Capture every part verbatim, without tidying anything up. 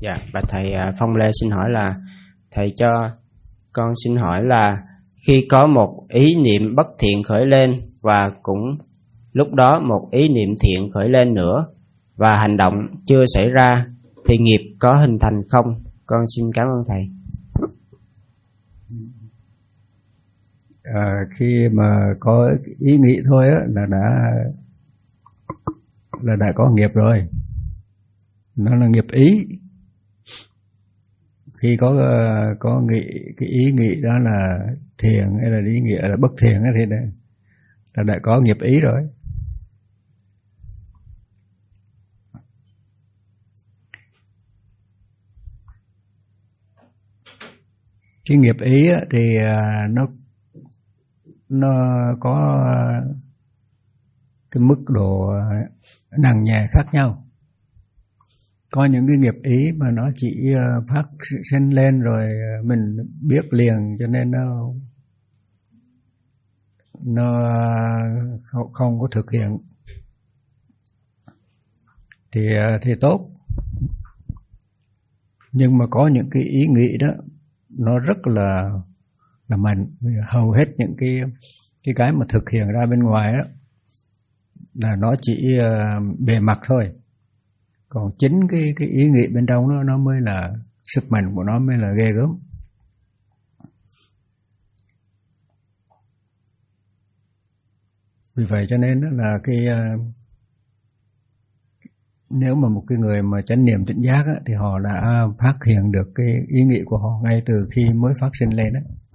Dạ, và thầy Phong Lê xin hỏi là thầy cho con xin hỏi là khi có một ý niệm bất thiện khởi lên và cũng lúc đó một ý niệm thiện khởi lên nữa và hành động chưa xảy ra thì nghiệp có hình thành không? Con xin cảm ơn thầy. À, khi mà có ý nghĩ thôi á, là đã là đã có nghiệp rồi. Nó là nghiệp ý. Khi có có nghĩ cái ý nghĩ đó là thiện hay là ý nghĩa là bất thiện thì đã, là đã có nghiệp ý rồi. Cái nghiệp ý thì nó nó có cái mức độ nặng nhẹ khác nhau. Có những cái nghiệp ý mà nó chỉ phát sinh lên rồi mình biết liền, cho nên nó nó không có thực hiện thì thì tốt. Nhưng mà có những cái ý nghĩ đó nó rất là là mạnh. Hầu hết những cái cái cái mà thực hiện ra bên ngoài đó là nó chỉ uh, bề mặt thôi. Còn chính cái cái ý nghĩ bên trong nó nó mới là sức mạnh của nó, mới là ghê gớm. Vì vậy cho nên đó là cái uh, nếu mà một cái người mà chánh niệm tỉnh giác á, thì họ đã phát hiện được cái ý nghĩ của họ ngay từ khi mới phát sinh lên đó.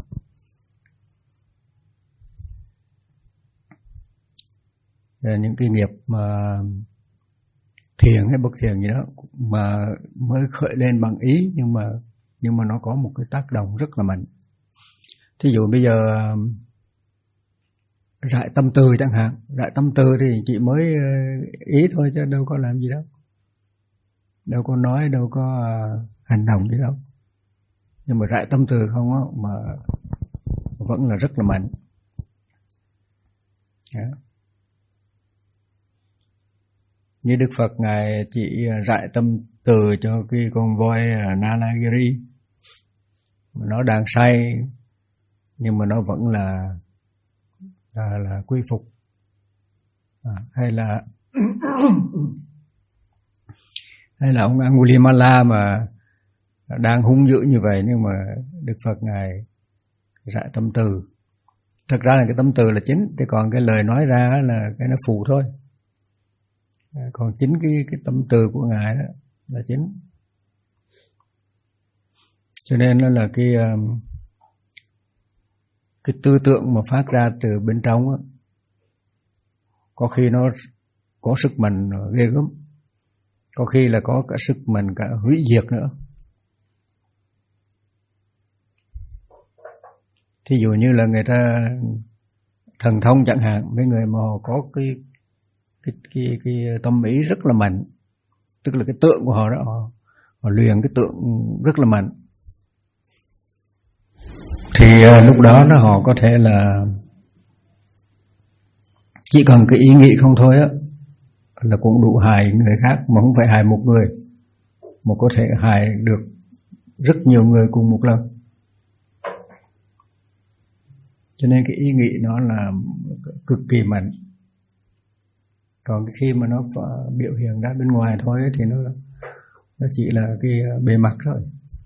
Những cái nghiệp mà thiện hay bất thiện gì đó mà mới khởi lên bằng ý, nhưng mà nhưng mà nó có một cái tác động rất là mạnh. Thí dụ bây giờ rải tâm từ chẳng hạn, rải tâm từ thì chỉ mới ý thôi chứ đâu có làm gì đâu, đâu có nói, đâu có hành động gì đâu. Nhưng mà rải tâm từ không á, mà vẫn là rất là mạnh. Yeah. Như Đức Phật Ngài chỉ rải tâm từ cho cái con voi Nalagiri, nó đang say nhưng mà nó vẫn là là, là quy phục. À, hay là hay là ông Angulimala mà đang hung dữ như vậy, nhưng mà Đức Phật Ngài rải tâm từ. Thật ra là cái tâm từ là chính, thì còn cái lời nói ra là cái nó phụ thôi. Còn chính cái cái tâm từ của Ngài đó là chính. Cho nên nó là cái cái tư tưởng mà phát ra từ bên trong đó, có khi nó có sức mạnh ghê gớm, có khi là có cả sức mạnh cả hủy diệt nữa. Thí dụ như là người ta thần thông chẳng hạn, mấy người mà họ có cái cái cái cái tâm ý rất là mạnh, tức là cái tượng của họ đó, họ, họ luyện cái tượng rất là mạnh, thì lúc đó nó họ có thể là chỉ cần cái ý nghĩ không thôi á là cũng đủ hại người khác, mà không phải hại một người, mà có thể hại được rất nhiều người cùng một lần. Cho nên cái ý nghĩ nó là cực kỳ mạnh. Còn khi mà nó biểu hiện ra bên ngoài thôi thì nó nó chỉ là cái bề mặt thôi.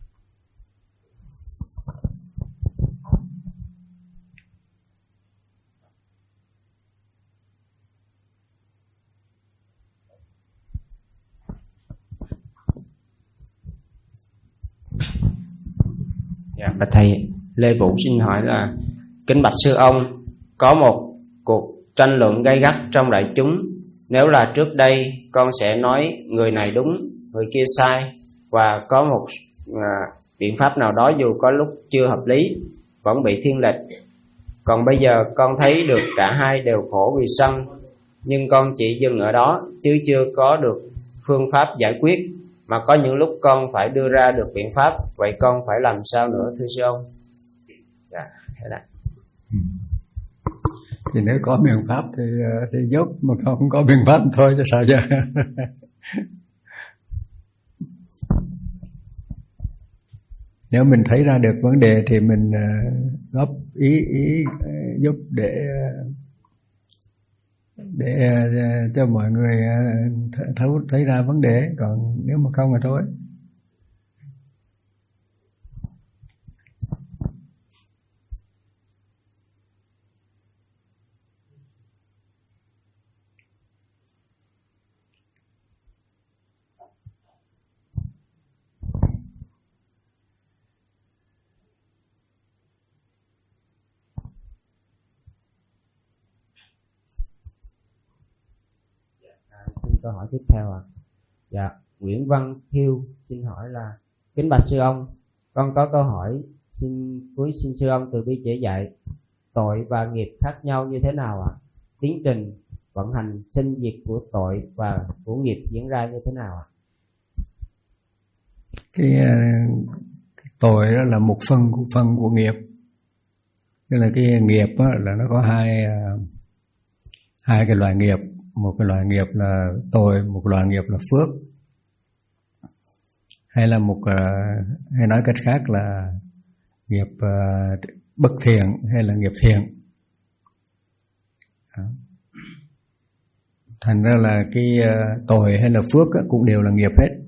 Dạ, và thầy Lê Vũ xin hỏi là kính bạch sư ông, có một cuộc tranh luận gay gắt trong đại chúng. Nếu là trước đây con sẽ nói người này đúng, người kia sai, và có một à, biện pháp nào đó dù có lúc chưa hợp lý vẫn bị thiên lệch. Còn bây giờ con thấy được cả hai đều khổ vì sân, nhưng con chỉ dừng ở đó chứ chưa có được phương pháp giải quyết, mà có những lúc con phải đưa ra được biện pháp. Vậy con phải làm sao nữa thưa sư ông? Dạ, thế là thì nếu có biện pháp thì thì giúp, mà không có biện pháp thôi chứ sao chứ. Nếu mình thấy ra được vấn đề thì mình góp ý ý giúp để để cho mọi người thấu thấy ra vấn đề, còn nếu mà không thì thôi. Câu hỏi tiếp theo ạ. À. Dạ, Nguyễn Văn Thiêu xin hỏi là: kính bạch sư ông, con có câu hỏi xin cuối xin sư ông từ bi chỉ dạy tội và nghiệp khác nhau như thế nào ạ? À? Tiến trình vận hành sinh diệt của tội và của nghiệp diễn ra như thế nào ạ? À? Cái, cái tội đó là một phần của phần của nghiệp. Tức là cái nghiệp đó, là nó có hai hai cái loại nghiệp. Một cái loại nghiệp là tội, một loại nghiệp là phước. Hay là một hay nói cách khác là nghiệp bất thiện hay là nghiệp thiện. Thành ra là cái tội hay là phước cũng đều là nghiệp hết.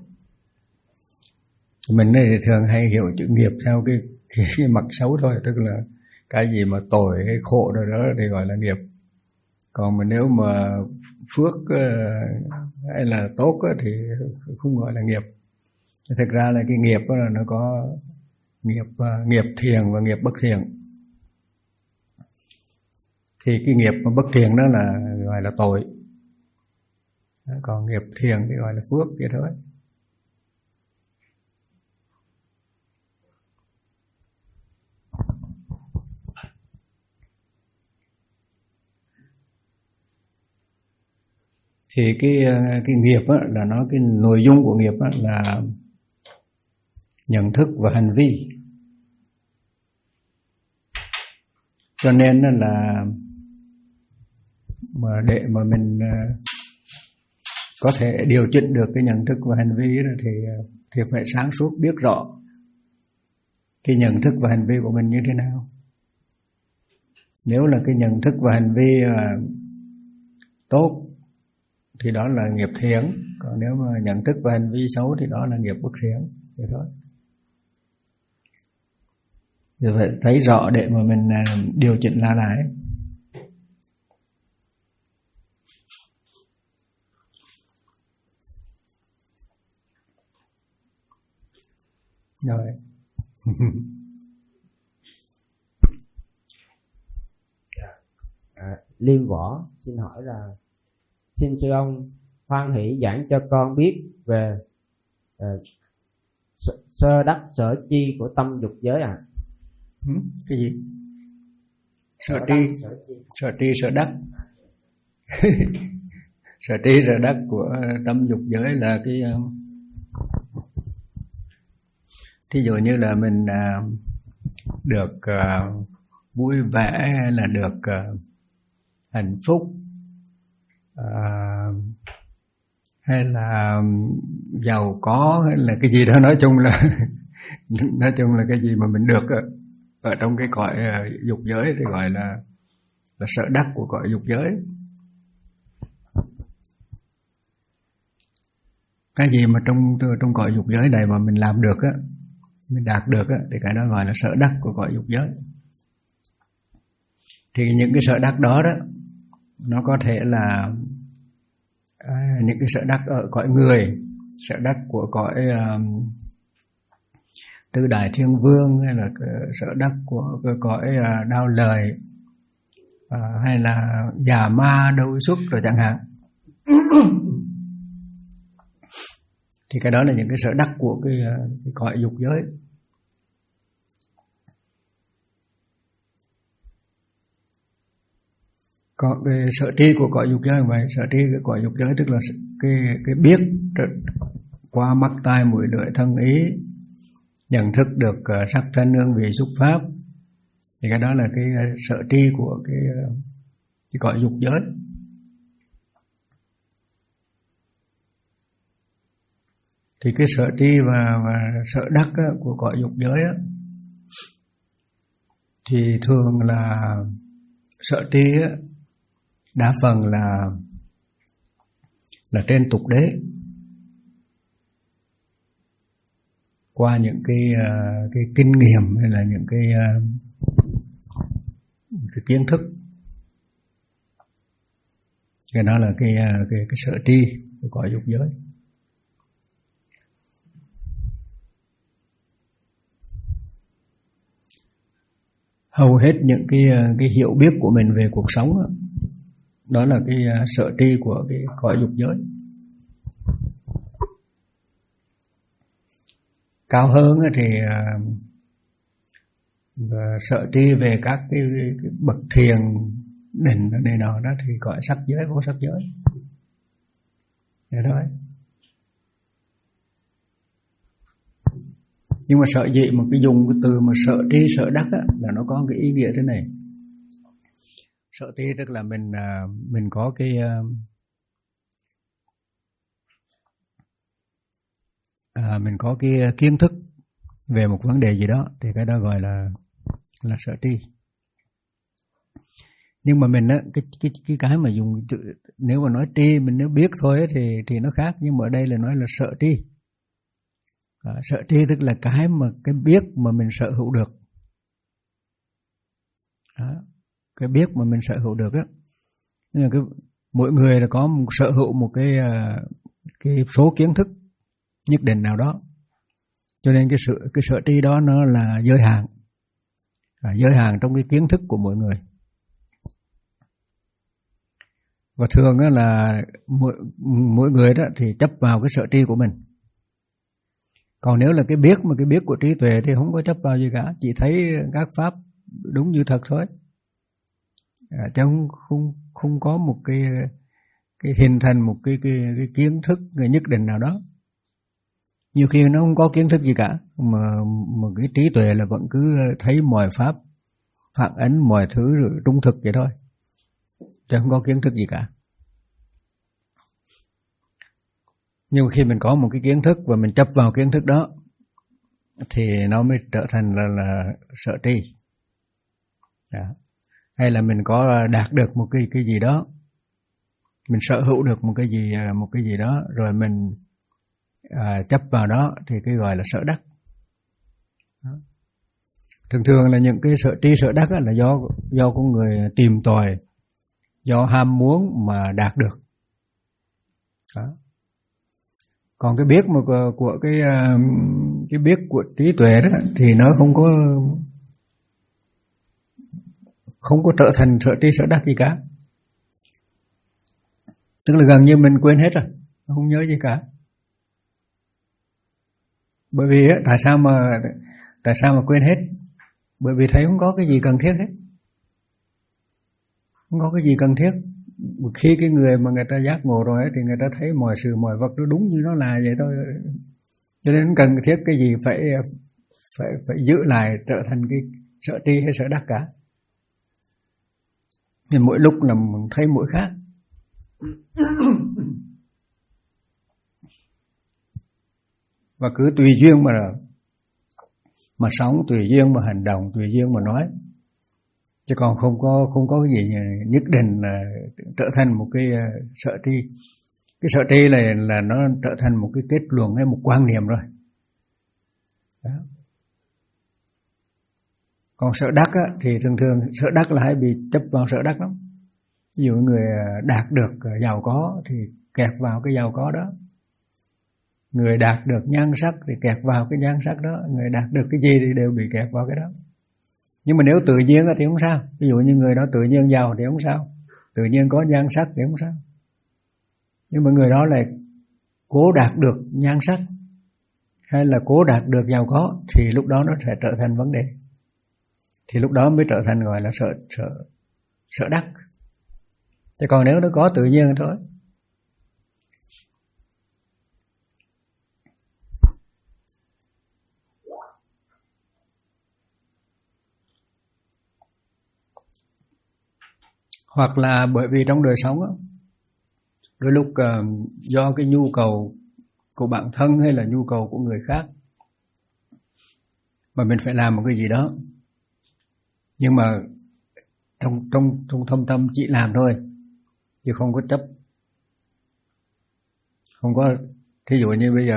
Mình thì thường hay hiểu chữ nghiệp theo cái, cái, cái mặt xấu thôi, tức là cái gì mà tội hay khổ rồi đó thì gọi là nghiệp. Còn mà nếu mà phước hay là tốt thì không gọi là nghiệp. Thực ra là cái nghiệp đó là nó có nghiệp nghiệp thiện và nghiệp bất thiện. Thì cái nghiệp mà bất thiện đó là gọi là tội, còn nghiệp thiện thì gọi là phước vậy thôi. Thì cái cái nghiệp á, là nó cái nội dung của nghiệp á, là nhận thức và hành vi. Cho nên là mà để mà mình có thể điều chỉnh được cái nhận thức và hành vi đó thì thì phải sáng suốt biết rõ cái nhận thức và hành vi của mình như thế nào. Nếu là cái nhận thức và hành vi tốt thì đó là nghiệp thiện, còn nếu mà nhận thức và hành vi xấu thì đó là nghiệp bất thiện, vậy thôi. Rồi phải thấy rõ để mà mình điều chỉnh lại lại. Rồi. à, Liên Võ xin hỏi là: xin sư ông hoan hỷ giảng cho con biết về uh, sơ đắc sở chi của tâm dục giới ạ. À? Ừ, cái gì? Sở tri, sở tri sở đắc. Sở tri sở đắc của tâm dục giới là cái thí dụ như là mình uh, được uh, vui vẻ hay là được uh, hạnh phúc, uh, hay là giàu có, hay là cái gì đó, nói chung là nói chung là cái gì mà mình được ở, ở trong cái cõi uh, dục giới thì gọi là là sở đắc của cõi dục giới. Cái gì mà trong trong cõi dục giới này mà mình làm được á, mình đạt được á, thì cái đó gọi là sở đắc của cõi dục giới. Thì những cái sở đắc đó đó, nó có thể là à, những cái sở đắc ở cõi người, sở đắc của cõi um, Tứ Đại Thiên Vương, hay là sở đắc của cõi uh, Đao Lời, uh, hay là già ma đâu xuất rồi chẳng hạn. Thì cái đó là những cái sở đắc của cái, cái cõi dục giới. Còn cái sở tri của cõi dục giới là vậy. Sở tri của cõi dục giới tức là cái, cái biết qua mắt tai mũi lưỡi thân ý, nhận thức được sắc thanh hương vị xúc pháp. Thì cái đó là cái sở tri của cái, cái cõi dục giới. Thì cái sợ tri và, và sợ đắc á, của cõi dục giới á, thì thường là sợ tri á, đa phần là là trên tục đế, qua những cái cái kinh nghiệm hay là những cái, cái kiến thức. Cái đó là cái cái cái sợ tri của cõi dục giới. Hầu hết những cái cái hiểu biết của mình về cuộc sống đó, đó là cái sợ tri của cái cõi dục giới. Cao hơn thì sợ tri về các cái, cái bậc thiền định này nọ đó thì gọi sắc giới, vô sắc giới. Thế thôi. Nhưng mà sợ gì mà cái dùng cái từ mà sợ tri sợ đắc á, là nó có cái ý nghĩa thế này. Sợ tri tức là mình mình có cái à, mình có cái kiến thức về một vấn đề gì đó, thì cái đó gọi là là sợ tri. Nhưng mà mình á, cái cái cái cái mà dùng nếu mà nói tri, mình nếu biết thôi ấy, thì thì nó khác. Nhưng mà ở đây là nói là sợ tri. À, sợ tri tức là cái mà cái biết mà mình sở hữu được. Đó, cái biết mà mình sở hữu được á. Nhưng mà cái mỗi người là có một, sở hữu một cái cái số kiến thức nhất định nào đó. Cho nên cái sự cái sợ tri đó nó là giới hạn. À, giới hạn trong cái kiến thức của mỗi người. Và thường á là mỗi, mỗi người đó thì chấp vào cái sợ tri của mình. Còn nếu là cái biết mà cái biết của trí tuệ thì không có chấp vào gì cả, chỉ thấy các pháp đúng như thật thôi. À, chứ không, không không có một cái cái hình thành một cái cái, cái kiến thức nhất định nào đó. Nhiều khi nó không có kiến thức gì cả, mà mà cái trí tuệ là vẫn cứ thấy mọi pháp phản ánh mọi thứ rồi trung thực vậy thôi, chứ không có kiến thức gì cả. Nhưng khi mình có một cái kiến thức và mình chấp vào kiến thức đó thì nó mới trở thành là, là sợ tri. Đó. Hay là mình có đạt được một cái cái gì đó, mình sở hữu được một cái gì một cái gì đó rồi mình à, chấp vào đó thì cái gọi là sợ đắc. Đó. Thường thường là những cái sợ tri sợ đắc là do do con người tìm tòi, do ham muốn mà đạt được. Đó. Còn cái biết mà của, của cái cái biết của trí tuệ đó thì nó không có không có trở thành sợ tri sợ đắc gì cả. Tức là gần như mình quên hết rồi, không nhớ gì cả. Bởi vì tại sao mà tại sao mà quên hết? Bởi vì thấy không có cái gì cần thiết hết. Không có cái gì cần thiết. Khi cái người mà người ta giác ngộ rồi ấy, thì người ta thấy mọi sự mọi vật nó đúng như nó là vậy thôi. Cho nên cần thiết cái gì phải phải phải giữ lại trở thành cái sợ tri hay sợ đắc cả. Nhưng mỗi lúc là mình thấy mỗi khác. Và cứ tùy duyên mà mà sống, tùy duyên mà hành động, tùy duyên mà nói. Chứ còn không có không có cái gì nhất định là trở thành một cái sợ tri. Cái sợ tri là là nó trở thành một cái kết luận hay một quan niệm rồi. Đó. Còn sợ đắc á, thì thường thường sợ đắc là hay bị chấp vào sợ đắc lắm. Ví dụ người đạt được giàu có thì kẹt vào cái giàu có đó. Người đạt được nhan sắc thì kẹt vào cái nhan sắc đó. Người đạt được cái gì thì đều bị kẹt vào cái đó. Nhưng mà nếu tự nhiên thì không sao. Ví dụ như người đó tự nhiên giàu thì không sao, tự nhiên có nhan sắc thì không sao. Nhưng mà người đó lại cố đạt được nhan sắc hay là cố đạt được giàu có thì lúc đó nó sẽ trở thành vấn đề. Thì lúc đó mới trở thành gọi là sợ sợ sợ đắc. Chứ còn nếu nó có tự nhiên thôi. Hoặc là bởi vì trong đời sống đó, đôi lúc uh, do cái nhu cầu của bản thân hay là nhu cầu của người khác, mà mình phải làm một cái gì đó, nhưng mà trong trong trong thâm tâm chỉ làm thôi, chứ không có chấp, không có. Thí dụ như bây giờ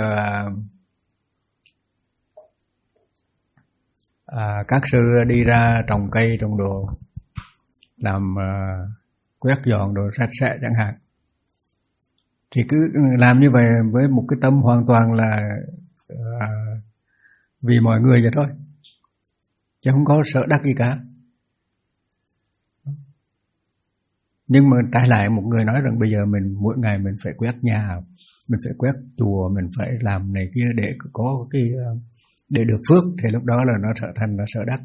à, các sư đi ra trồng cây trồng đồ, làm à, quét dọn đồ sạch sẽ chẳng hạn, thì cứ làm như vậy với một cái tâm hoàn toàn là à, vì mọi người vậy thôi, chứ không có sợ đắc gì cả. Nhưng mà trái lại một người nói rằng bây giờ mình mỗi ngày mình phải quét nhà, mình phải quét chùa, mình phải làm này kia để có cái để được phước, thì lúc đó là nó trở thành là sợ đắc.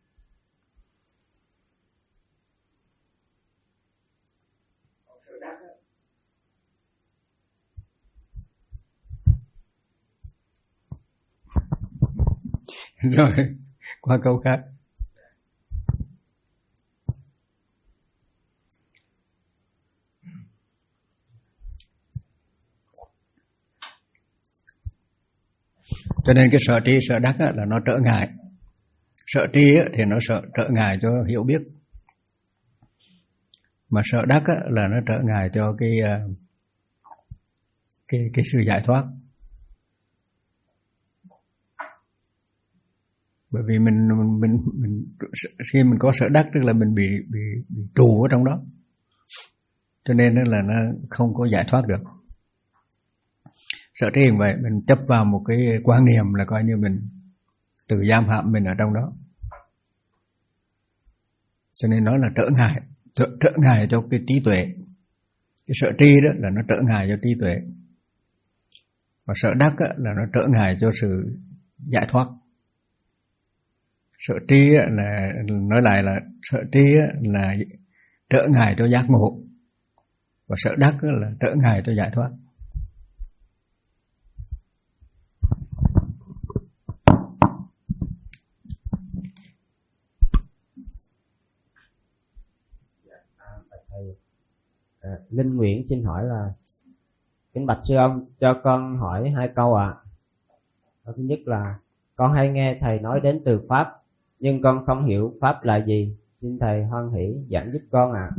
Rồi qua câu khác. Cho nên cái sợ tri sợ đắc là nó trở ngại. Sợ tri thì nó sợ trở ngại cho hiểu biết, mà sợ đắc là nó trở ngại cho cái cái cái sự giải thoát. Bởi vì mình mình mình khi mình có sợ đắc tức là mình bị bị bị tù ở trong đó, cho nên là nó không có giải thoát được. Sợ tri vậy, mình chấp vào một cái quan niệm là coi như mình tự giam hãm mình ở trong đó, cho nên nó là trở ngại, trở, trở ngại cho cái trí tuệ. Cái sợ tri đó là nó trở ngại cho trí tuệ, và sợ đắc là nó trở ngại cho sự giải thoát. Sợ tri là nói lại là sợ tri là trở ngại cho giác ngộ, và sợ đắc là trở ngại cho giải thoát. À, Linh Nguyễn xin hỏi là: kính bạch sư ông, cho con hỏi hai câu ạ. À. Câu thứ nhất là con hay nghe thầy nói đến từ pháp, nhưng con không hiểu pháp là gì, xin thầy hoan hỷ giảng giúp con ạ. À.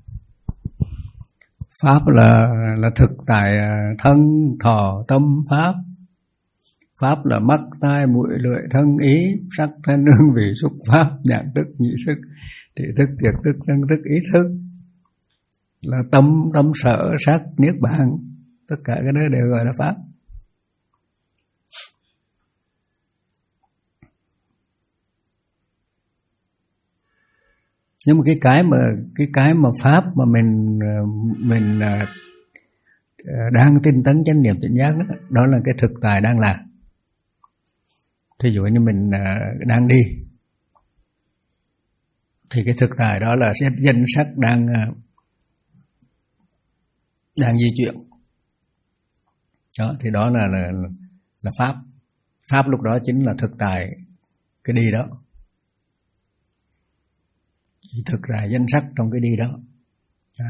Pháp là là thực tại thân thọ tâm pháp. Pháp là mắt tai mũi lưỡi thân ý, sắc thanh hương vị xúc pháp, nhãn thức nhĩ thức, thị thức thiệt thức thân thức ý thức, là tâm tâm sở sắc niết bàn, tất cả cái đó đều gọi là pháp. Nhưng mà cái cái mà cái cái mà pháp mà mình mình đang tinh tấn chánh niệm tỉnh giác đó, đó là cái thực tại đang làm. Thí dụ như mình đang đi, thì cái thực tại đó là danh sắc đang đang di chuyển. Đó, thì đó là là là pháp. Pháp lúc đó chính là thực tại cái đi đó. Chỉ thực tại danh sắc trong cái đi đó. đó.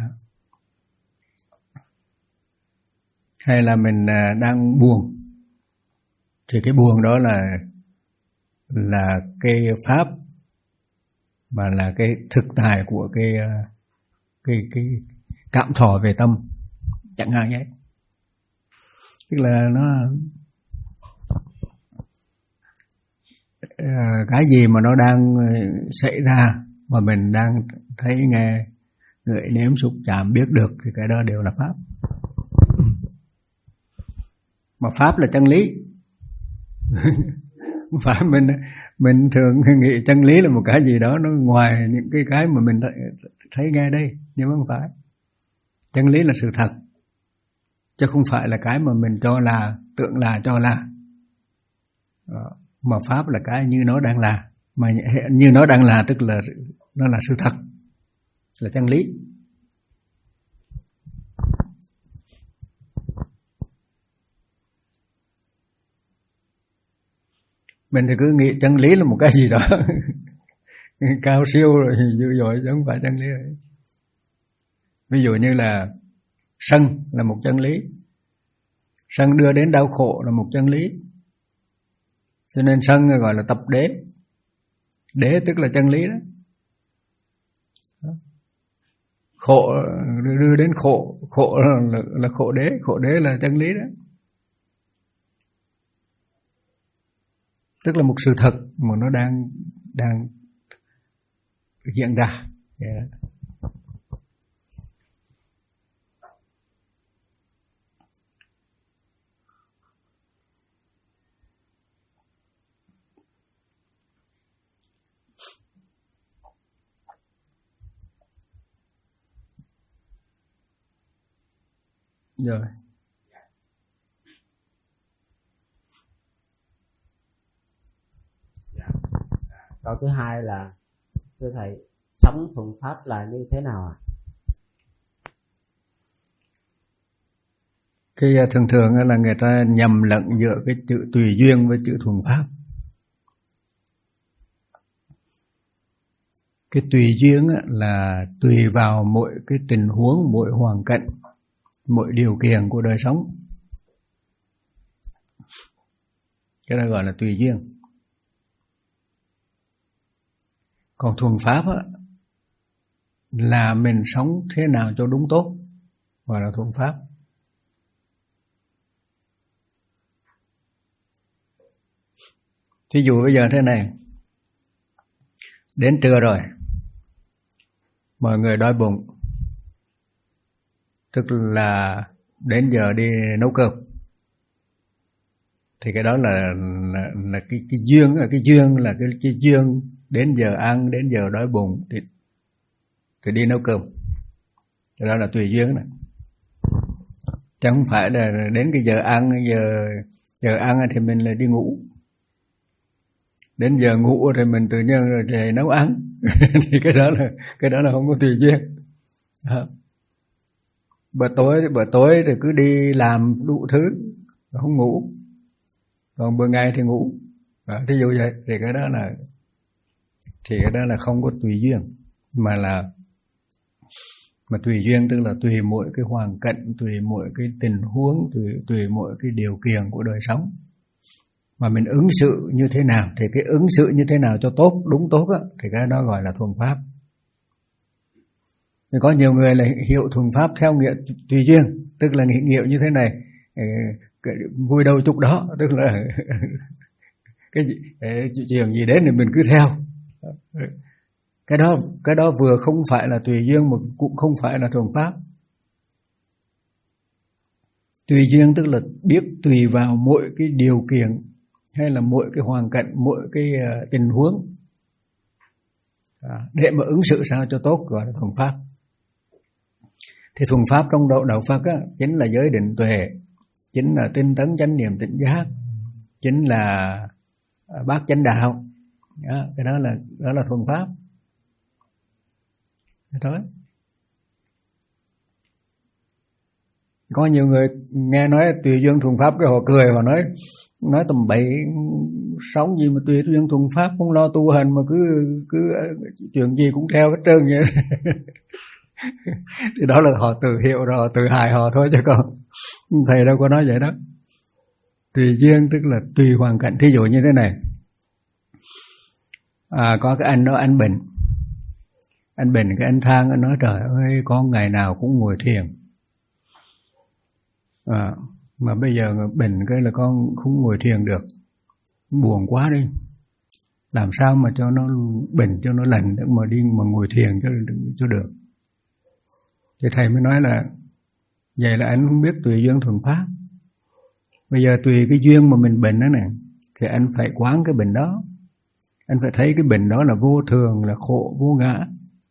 Hay là mình đang buồn, thì cái buồn đó là là cái pháp, mà là cái thực tại của cái cái cái cảm thọ về tâm chẳng hạn vậy. Tức là nó cái gì mà nó đang xảy ra mà mình đang thấy nghe ngửi nếm xúc chạm biết được, thì cái đó đều là pháp. Mà pháp là chân lý. Không phải mình mình thường nghĩ chân lý là một cái gì đó nó ngoài những cái cái mà mình thấy nghe đây, nhưng mà không phải. Chân lý là sự thật, chứ không phải là cái mà mình cho là, tưởng là, cho là. Mà pháp là cái như nó đang là, mà như nó đang là tức là nó là sự thật, là chân lý. Mình thì cứ nghĩ chân lý là một cái gì đó cao siêu rồi dữ dội, chứ không phải chân lý rồi. Ví dụ như là sân là một chân lý, Sân đưa đến đau khổ là một chân lý. Cho nên sân gọi là tập đế. Đế tức là chân lý đó. Khổ đưa đến khổ, khổ là, là khổ đế, khổ đế là chân lý đó. Tức là một sự thật mà nó đang đang hiện ra. Yeah. Rồi. Câu thứ hai là thưa thầy, sống thuận pháp là như thế nào ạ? À? Cái thường thường là người ta nhầm lẫn giữa cái chữ tùy duyên với chữ thuận pháp. Cái tùy duyên là tùy vào mỗi cái tình huống, mỗi hoàn cảnh, mỗi điều kiện của đời sống. Cái đó gọi là tùy duyên. Còn thuận pháp á, là mình sống thế nào cho đúng tốt, gọi là thuận pháp. Thí dụ bây giờ thế này, đến trưa rồi, mọi người đói bụng, tức là đến giờ đi nấu cơm, thì cái đó là là, là cái cái duyên, cái duyên là cái cái duyên đến giờ ăn, đến giờ đói bụng thì thì đi nấu cơm. Cái đó là tùy duyên này. Chứ không phải là đến cái giờ ăn, giờ giờ ăn thì mình lại đi ngủ. Đến giờ ngủ thì mình tự nhiên rồi thì nấu ăn. Thì cái đó là cái đó là không có tùy duyên. Đó. Bữa tối bữa tối thì cứ đi làm đủ thứ, không ngủ. Còn bữa ngày thì ngủ. Đó, thí dụ vậy thì cái đó là thì cái đó là không có tùy duyên, mà là mà tùy duyên tức là tùy mỗi cái hoàn cảnh, tùy mỗi cái tình huống, tùy tùy mỗi cái điều kiện của đời sống mà mình ứng xử như thế nào, thì cái ứng xử như thế nào cho tốt, đúng tốt á, thì cái đó gọi là thuận pháp. Thì có nhiều người là hiểu thuận pháp theo nghĩa tùy duyên, tức là nghĩa như thế này, vui đâu chút đó, tức là cái gì, chuyện gì đến thì mình cứ theo. Cái đó cái đó vừa không phải là tùy duyên mà cũng không phải là thuận pháp. Tùy duyên tức là biết tùy vào mỗi cái điều kiện hay là mỗi cái hoàn cảnh, mỗi cái tình huống để mà ứng xử sao cho tốt, gọi là thuận pháp. Thì thuận pháp trong đạo, đạo Phật á, chính là giới định tuệ, chính là tinh tấn chánh niệm tỉnh giác, chính là bát chánh đạo. Đó, cái đó là đó là thuận pháp. Thôi. Có nhiều người nghe nói tùy duyên thuận pháp cái họ cười, họ nói nói tầm bậy, sống gì mà tùy duyên thuận pháp, không lo tu hành mà cứ cứ chuyện gì cũng theo hết trơn vậy. Thì đó là họ tự hiểu rồi, họ tự hại họ thôi, chứ còn thầy đâu có nói vậy đó. Tùy duyên tức là tùy hoàn cảnh. Thí dụ như thế này, à, có cái anh đó anh bệnh, anh bệnh cái anh than, anh nói trời ơi con ngày nào cũng ngồi thiền, à, mà bây giờ bệnh cái là con không ngồi thiền được, buồn quá đi, làm sao mà cho nó bệnh cho nó lành được mà đi mà ngồi thiền cho cho được. Thì thầy mới nói là vậy là anh không biết tùy duyên thuận pháp. Bây giờ tùy cái duyên mà mình bệnh đó nè, thì anh phải quán cái bệnh đó, anh phải thấy cái bệnh đó là vô thường, là khổ, vô ngã.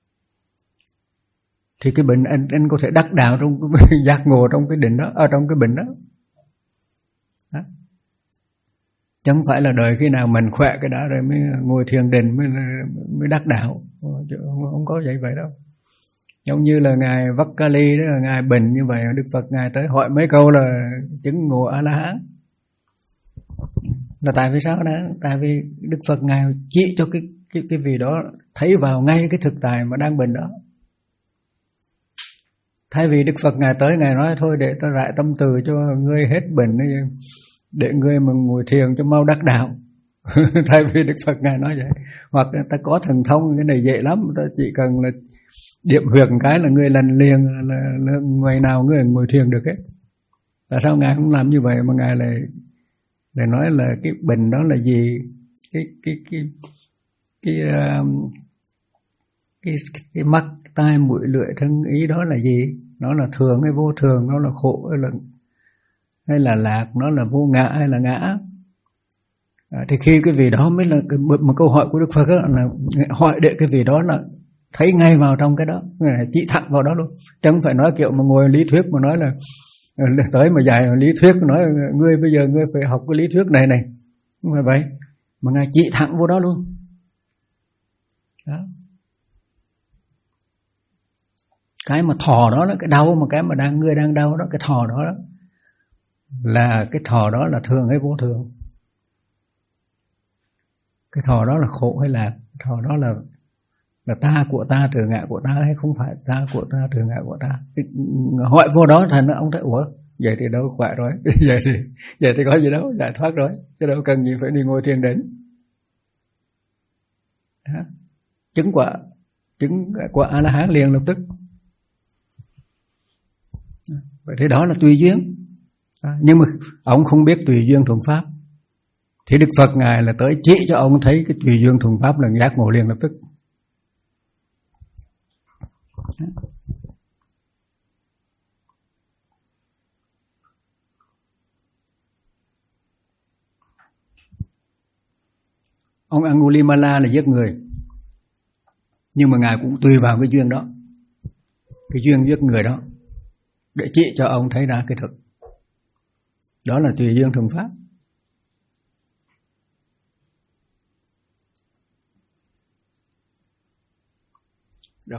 Thì cái bệnh anh anh có thể đắc đạo trong cái giác ngộ trong cái định đó, ở trong cái bệnh đó. Đó. Chẳng phải là đợi khi nào mình khỏe cái đó rồi mới ngồi thiền định mới mới đắc đạo, không, không có vậy vậy đâu. Giống như là ngài Vakkali đó, là ngài bệnh như vậy, Đức Phật ngài tới hỏi mấy câu là chứng ngộ A La Hán. Là tại vì sao đó? Tại vì Đức Phật ngài chỉ cho cái cái cái vị đó thấy vào ngay cái thực tại mà đang bệnh đó. Thay vì Đức Phật Ngài tới Ngài nói thôi để ta rải tâm từ cho ngươi hết bệnh, để ngươi mà ngồi thiền cho mau đắc đạo. Thay vì Đức Phật Ngài nói vậy. Hoặc ta có thần thông, cái này dễ lắm, ta chỉ cần là điểm huyệt một cái là ngươi lần liền là, là, là ngày nào ngươi ngồi thiền được ấy. Tại sao Ngài không làm như vậy mà Ngài lại lại nói là cái bệnh đó là gì, cái cái cái cái cái, cái, cái mắt tai mũi lưỡi thân ý đó là gì, nó là thường hay vô thường, nó là khổ hay là hay là lạc, nó là vô ngã hay là ngã. À, thì khi cái vị đó mới là cái, một câu hỏi của Đức Phật đó, là hỏi để cái vị đó là thấy ngay vào trong cái đó, chỉ thẳng vào đó luôn, chứ không phải nói kiểu mà ngồi lý thuyết mà nói là tới mà dạy lý thuyết nói ngươi bây giờ ngươi phải học cái lý thuyết này này, không phải vậy, mà Ngài chỉ thẳng vô đó luôn. Đó. Cái mà thò đó là cái đau, mà cái mà đang ngươi đang đau đó, cái thò đó, đó là cái thò đó là thường hay vô thường, cái thò đó là khổ hay lạc, thò đó là là ta của ta, từ ngã của ta hay không phải ta của ta, từ ngã của ta. Hỏi vô đó thành ông thấy ủa vậy thì đâu khỏe rồi, vậy thì vậy thì có gì đâu, giải thoát rồi, chứ đâu cần gì phải đi ngồi thiền đến. Đó. Chứng quả, chứng quả A La Hán liền lập tức. Vậy thế đó là tùy duyên. À, nhưng mà ông không biết tùy duyên thuận pháp, thì Đức Phật Ngài là tới chỉ cho ông thấy cái tùy duyên thuận pháp là giác ngộ liền lập tức. Ông Angulimala là giết người, nhưng mà Ngài cũng tùy vào cái duyên đó, cái duyên giết người đó, để chỉ cho ông thấy ra cái thực. Đó là tùy duyên thuận pháp. Rồi.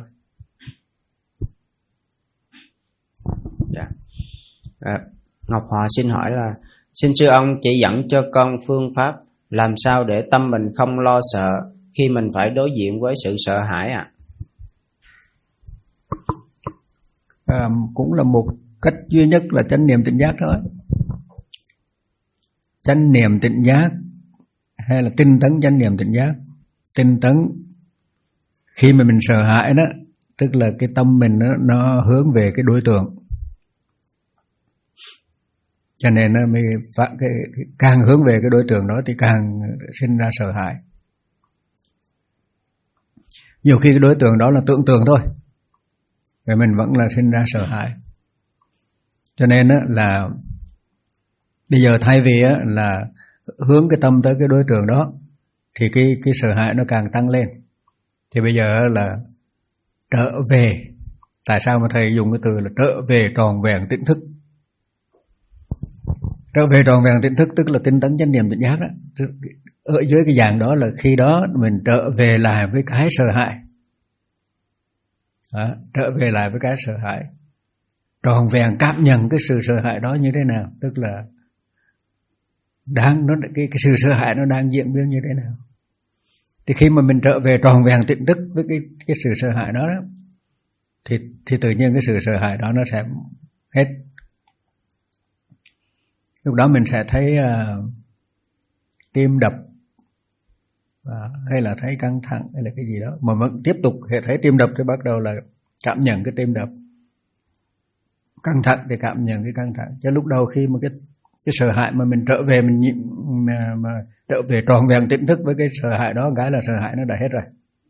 Dạ. À, Ngọc Hòa xin hỏi là xin sư ông chỉ dẫn cho con phương pháp làm sao để tâm mình không lo sợ khi mình phải đối diện với sự sợ hãi ạ. À? À, cũng là một cách duy nhất là chánh niệm tỉnh giác thôi. Chánh niệm tỉnh giác hay là tinh tấn chánh niệm tỉnh giác. Tinh tấn khi mà mình sợ hãi đó, tức là cái tâm mình nó, nó hướng về cái đối tượng, cho nên nó mới cái, cái, càng hướng về cái đối tượng đó thì càng sinh ra sợ hãi. Nhiều khi cái đối tượng đó là tưởng tượng thôi, rồi mình vẫn là sinh ra sợ hãi. Cho nên là bây giờ thay vì là hướng cái tâm tới cái đối tượng đó, thì cái, cái sợ hãi nó càng tăng lên. Thì bây giờ là trở về. Tại sao mà thầy dùng cái từ là trở về tròn vẹn tỉnh thức? Trở về tròn vẹn tỉnh thức tức là tinh tấn chánh niệm tỉnh giác đó. Ở dưới cái dạng đó là khi đó mình trở về lại với cái sợ hãi. Đó, trở về lại với cái sợ hãi. Tròn vẹn cảm nhận cái sự sợ hãi đó như thế nào, tức là đang nó cái, cái sự sợ hãi nó đang diễn biến như thế nào. Thì khi mà mình trở về tròn vẹn tỉnh thức với cái cái sự sợ hãi đó, đó thì thì tự nhiên cái sự sợ hãi đó nó sẽ hết. Lúc đó mình sẽ thấy uh, tim đập uh, hay là thấy căng thẳng hay là cái gì đó, mà vẫn tiếp tục hệ thấy tim đập thì bắt đầu là cảm nhận cái tim đập, căng thẳng thì cảm nhận cái căng thẳng. Chứ lúc đầu khi mà cái cái sợ hãi mà mình trở về mình mà, mà trở về tròn vẹn tỉnh thức với cái sợ hãi đó, cái là sợ hãi nó đã hết rồi.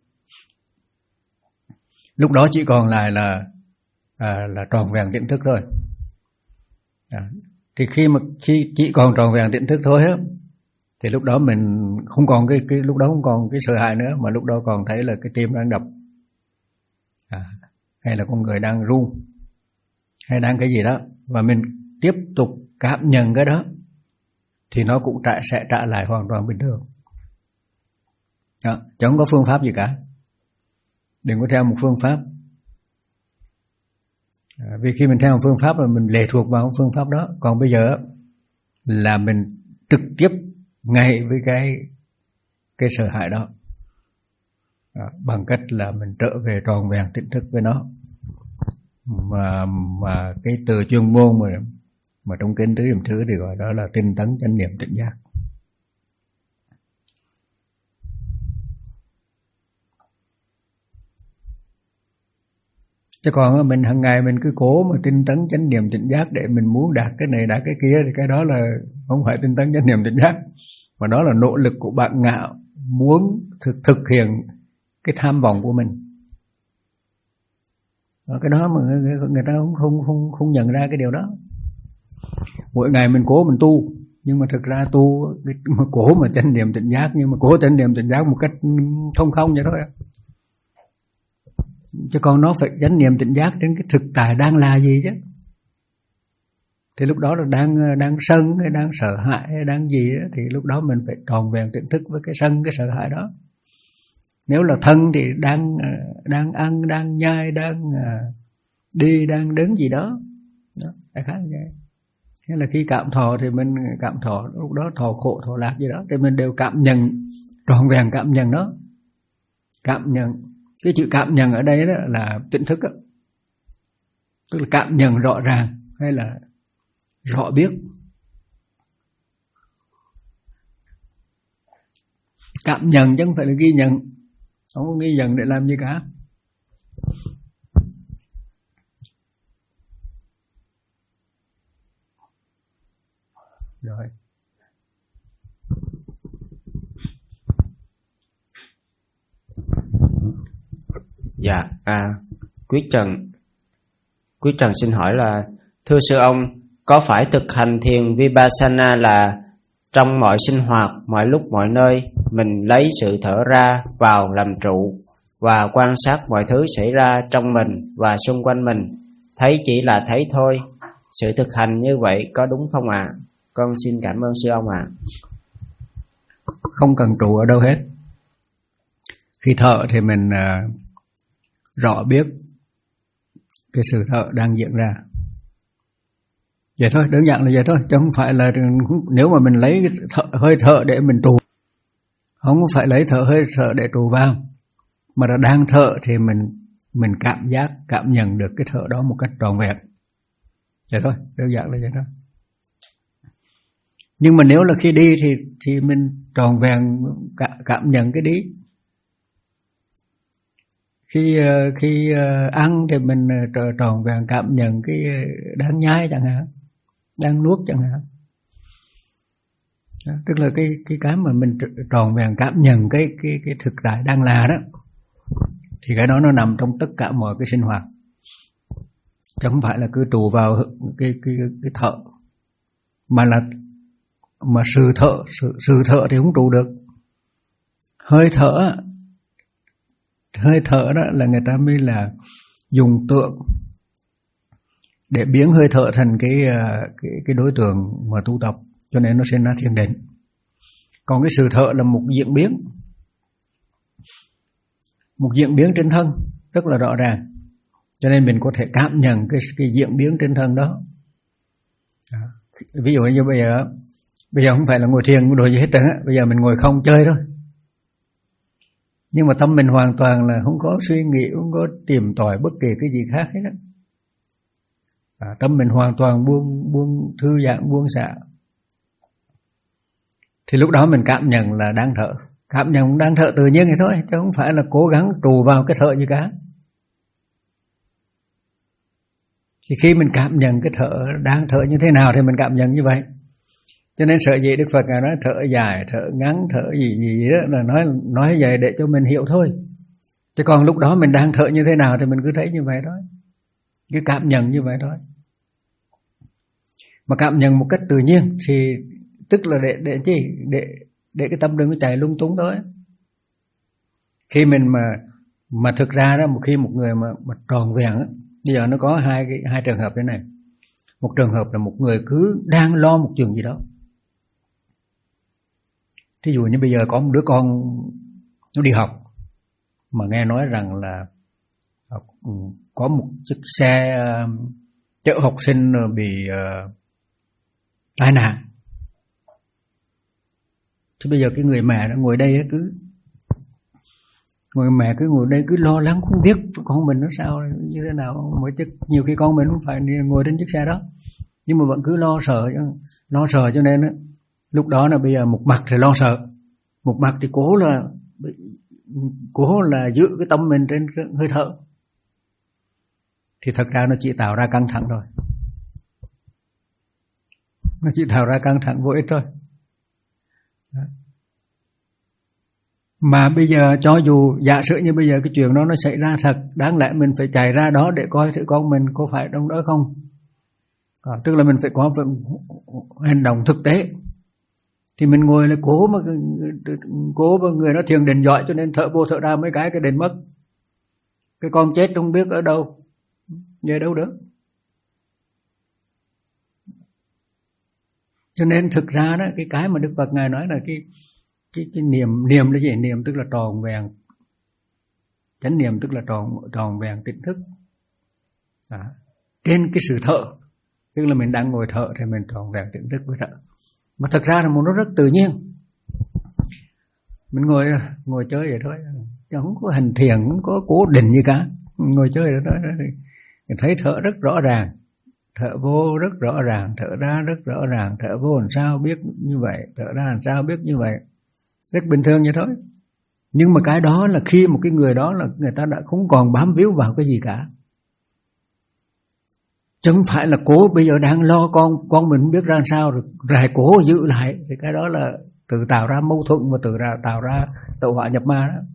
Lúc đó chỉ còn lại là à, là tròn vẹn tỉnh thức thôi. À, thì khi mà khi chỉ còn tròn vẹn tỉnh thức thôi á, thì lúc đó mình không còn cái cái lúc đó không còn cái sợ hãi nữa, mà lúc đó còn thấy là cái tim đang đập, à, hay là con người đang run, hay đang cái gì đó, và mình tiếp tục cảm nhận cái đó, thì nó cũng trả, sẽ trả lại hoàn toàn bình thường. Đó, chứ không có phương pháp gì cả. Đừng có theo một phương pháp. À, vì khi mình theo một phương pháp là mình lệ thuộc vào phương pháp đó. Còn bây giờ là mình trực tiếp ngay với cái cái sợ hãi đó, à, bằng cách là mình trở về tròn vẹn tỉnh thức với nó. mà mà cái từ chuyên môn mà mà trong kinh Tứ Niệm Xứ thì gọi đó là tinh tấn chánh niệm tỉnh giác. Chứ còn mình hàng ngày mình cứ cố mà tinh tấn chánh niệm tỉnh giác để mình muốn đạt cái này đạt cái kia thì cái đó là không phải tinh tấn chánh niệm tỉnh giác, mà đó là nỗ lực của bạn ngạo muốn thực thực hiện cái tham vọng của mình. Ở cái đó mà người, người ta không không không không nhận ra cái điều đó. Mỗi ngày mình cố mình tu, nhưng mà thực ra tu mà cố mà chánh niệm tỉnh giác, nhưng mà cố chánh niệm tỉnh giác một cách không không vậy thôi. Chứ còn nó phải chánh niệm tỉnh giác đến cái thực tại đang là gì chứ. Thì lúc đó là đang đang sân hay đang sợ hãi hay đang gì đó, thì lúc đó mình phải tròn vẹn tỉnh thức với cái sân cái sợ hãi đó. Nếu là thân thì đang đang ăn, đang nhai, đang đi, đang đứng gì đó, đó đại khái như vậy. Thế là khi cảm thọ thì mình cảm thọ, lúc đó thọ khổ thọ lạc gì đó thì mình đều cảm nhận, tròn vẹn cảm nhận đó. Cảm nhận, cái chữ cảm nhận ở đây đó là tỉnh thức đó. Tức là cảm nhận rõ ràng hay là rõ biết. Cảm nhận chứ không phải là ghi nhận. Không có ghi nhận để làm gì cả. Rồi. Dạ, à, Quý Trần Quý Trần xin hỏi là, thưa sư ông, có phải thực hành thiền Vipassana là trong mọi sinh hoạt, mọi lúc mọi nơi mình lấy sự thở ra vào làm trụ và quan sát mọi thứ xảy ra trong mình và xung quanh mình, thấy chỉ là thấy thôi? Sự thực hành như vậy có đúng không ạ? À? Con xin cảm ơn sư ông ạ. À. Không cần trụ ở đâu hết. Khi thở thì mình uh, rõ biết cái sự thở đang diễn ra. Vậy thôi, đơn giản là vậy thôi, chứ không phải là nếu mà mình lấy thở, hơi thở để mình trụ, không phải lấy thở hơi thở để trụ vào, mà là đang thở thì mình mình cảm giác, cảm nhận được cái thở đó một cách trọn vẹn. Vậy thôi, đơn giản là vậy thôi. Nhưng mà nếu là khi đi thì thì mình trọn vẹn cảm, cảm nhận cái đi. Khi khi ăn thì mình trọn vẹn cảm nhận cái đang nhai chẳng hạn, đang nuốt chẳng hạn. Đó, tức là cái cái cái mà mình trọn vẹn cảm nhận cái cái cái thực tại đang là đó, thì cái đó nó nằm trong tất cả mọi cái sinh hoạt, chứ không phải là cứ trụ vào cái cái cái thở, mà là mà sự thở sự, sự thở thì không trụ được. Hơi thở hơi thở đó là người ta mới là dùng tượng để biến hơi thở thành cái cái cái đối tượng mà tu tập, cho nên nó sinh ra thiền định. Còn cái sự thở là một diễn biến, một diễn biến trên thân rất là rõ ràng, cho nên mình có thể cảm nhận cái cái diễn biến trên thân đó. À, ví dụ như bây giờ bây giờ không phải là ngồi thiền đồ gì hết trơn á, bây giờ mình ngồi không chơi thôi, nhưng mà tâm mình hoàn toàn là không có suy nghĩ, không có tìm tòi bất kỳ cái gì khác hết á. À, tâm mình hoàn toàn buông buông thư giãn, buông xả, thì lúc đó mình cảm nhận là đang thở, cảm nhận đang thở tự nhiên vậy thôi, chứ không phải là cố gắng trụ vào cái thở gì cả. Thì khi mình cảm nhận cái thở đang thở như thế nào thì mình cảm nhận như vậy. Cho nên sở dĩ Đức Phật nói thở dài, thở ngắn, thở gì gì đó là nói nói vậy để cho mình hiểu thôi. Chứ còn lúc đó mình đang thở như thế nào thì mình cứ thấy như vậy thôi, cứ cảm nhận như vậy thôi. Mà cảm nhận một cách tự nhiên thì tức là để để chi? Để để cái tâm đừng có chạy lung tung thôi. Khi mình mà mà thực ra đó, một khi một người mà mà tròn vẹn á, bây giờ nó có hai cái hai trường hợp thế này. Một trường hợp là một người cứ đang lo một chuyện gì đó. Thí dụ như bây giờ có một đứa con nó đi học mà nghe nói rằng là có một chiếc xe chở học sinh bị uh, tai nạn. Thì bây giờ cái người mẹ nó ngồi đây cứ Mà mẹ cứ ngồi đây cứ lo lắng không biết con mình nó sao như thế nào, mà chứ nhiều khi con mình cũng phải ngồi trên chiếc xe đó, nhưng mà vẫn cứ lo sợ, lo sợ cho nên á, lúc đó là bây giờ một mặt thì lo sợ, một mặt thì cố là cố là giữ cái tâm mình trên hơi thở, thì thật ra nó chỉ tạo ra căng thẳng thôi, nó chỉ tạo ra căng thẳng vô ích thôi. Đó. Mà bây giờ cho dù giả sử như bây giờ cái chuyện đó nó xảy ra thật, đáng lẽ mình phải chạy ra đó để coi thử con mình có phải trong đó không. À, tức là mình phải có hành động thực tế. Thì mình ngồi là cố mà cố mà người nó thiền định giỏi cho nên thở vô thở ra mấy cái cái định mất. Cái con chết không biết ở đâu, về đâu được. Cho nên thực ra đó, cái cái mà Đức Phật Ngài nói là cái cái cái niệm niệm là gì? Niệm tức là tròn vẹn, chánh niệm tức là tròn tròn vẹn tỉnh thức. À, trên cái sự thở, tức là mình đang ngồi thở thì mình tròn vẹn tỉnh thức với thở. Mà thật ra là một nó rất tự nhiên. Mình ngồi ngồi chơi vậy thôi, chứ không có hành thiền, không có cố định gì cả, ngồi chơi vậy thôi. Mình thấy thở rất rõ ràng, thở vô rất rõ ràng, thở ra rất rõ ràng, thở vô làm sao biết như vậy, thở ra làm sao biết như vậy, rất bình thường như thôi. Nhưng mà cái đó là khi một cái người đó là người ta đã không còn bám víu vào cái gì cả, chứ không phải là cố bây giờ đang lo con con mình biết ra sao rồi rồi cố giữ lại, thì cái đó là tự tạo ra mâu thuẫn và tự ra tạo ra tẩu hỏa nhập ma đó.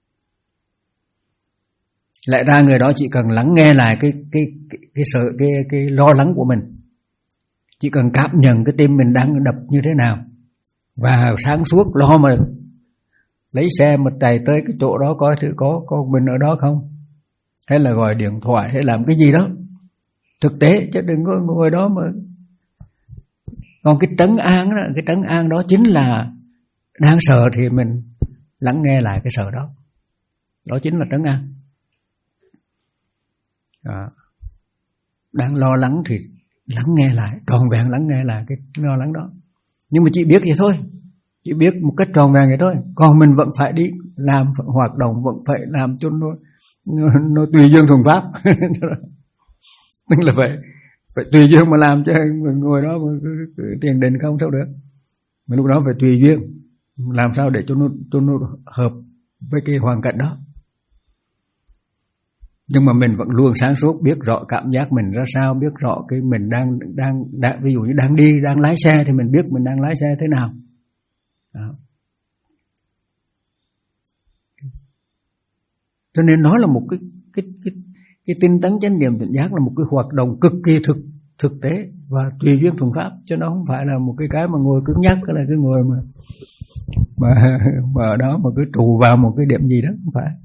Lại ra người đó chỉ cần lắng nghe lại cái cái cái cái sợ cái cái lo lắng của mình, chỉ cần cảm nhận cái tim mình đang đập như thế nào, và sáng suốt lo mà lấy xe mà chạy tới cái chỗ đó coi thử có con mình ở đó không, hay là gọi điện thoại hay làm cái gì đó thực tế, chứ đừng có ngồi đó mà. Còn cái trấn an đó, cái trấn an đó chính là đang sợ thì mình lắng nghe lại cái sợ đó, đó chính là trấn an. À, đang lo lắng thì lắng nghe lại, tròn vẹn lắng nghe lại cái lo lắng đó. Nhưng mà chỉ biết vậy thôi, chỉ biết một cách tròn vẹn vậy thôi. Còn mình vẫn phải đi làm hoạt động, vẫn phải làm cho nó, nó, nó tùy duyên thuần pháp. Tức là phải, phải tùy duyên mà làm, chứ mình ngồi đó mà cứ, cứ tiền định không sao được. Mà lúc đó phải tùy duyên, làm sao để cho nó, cho nó hợp với cái hoàn cảnh đó. Nhưng mà mình vẫn luôn sáng suốt, biết rõ cảm giác mình ra sao, biết rõ cái mình đang đang, đang ví dụ như đang đi, đang lái xe thì mình biết mình đang lái xe thế nào. Đó. Cho nên nó là một cái cái cái cái tinh tấn chánh niệm tỉnh giác là một cái hoạt động cực kỳ thực thực tế và tùy duyên thuần pháp, chứ nó không phải là một cái cái mà ngồi cứng nhắc, cái là cái ngồi mà mà mà ở đó mà cứ trụ vào một cái điểm gì đó, không phải.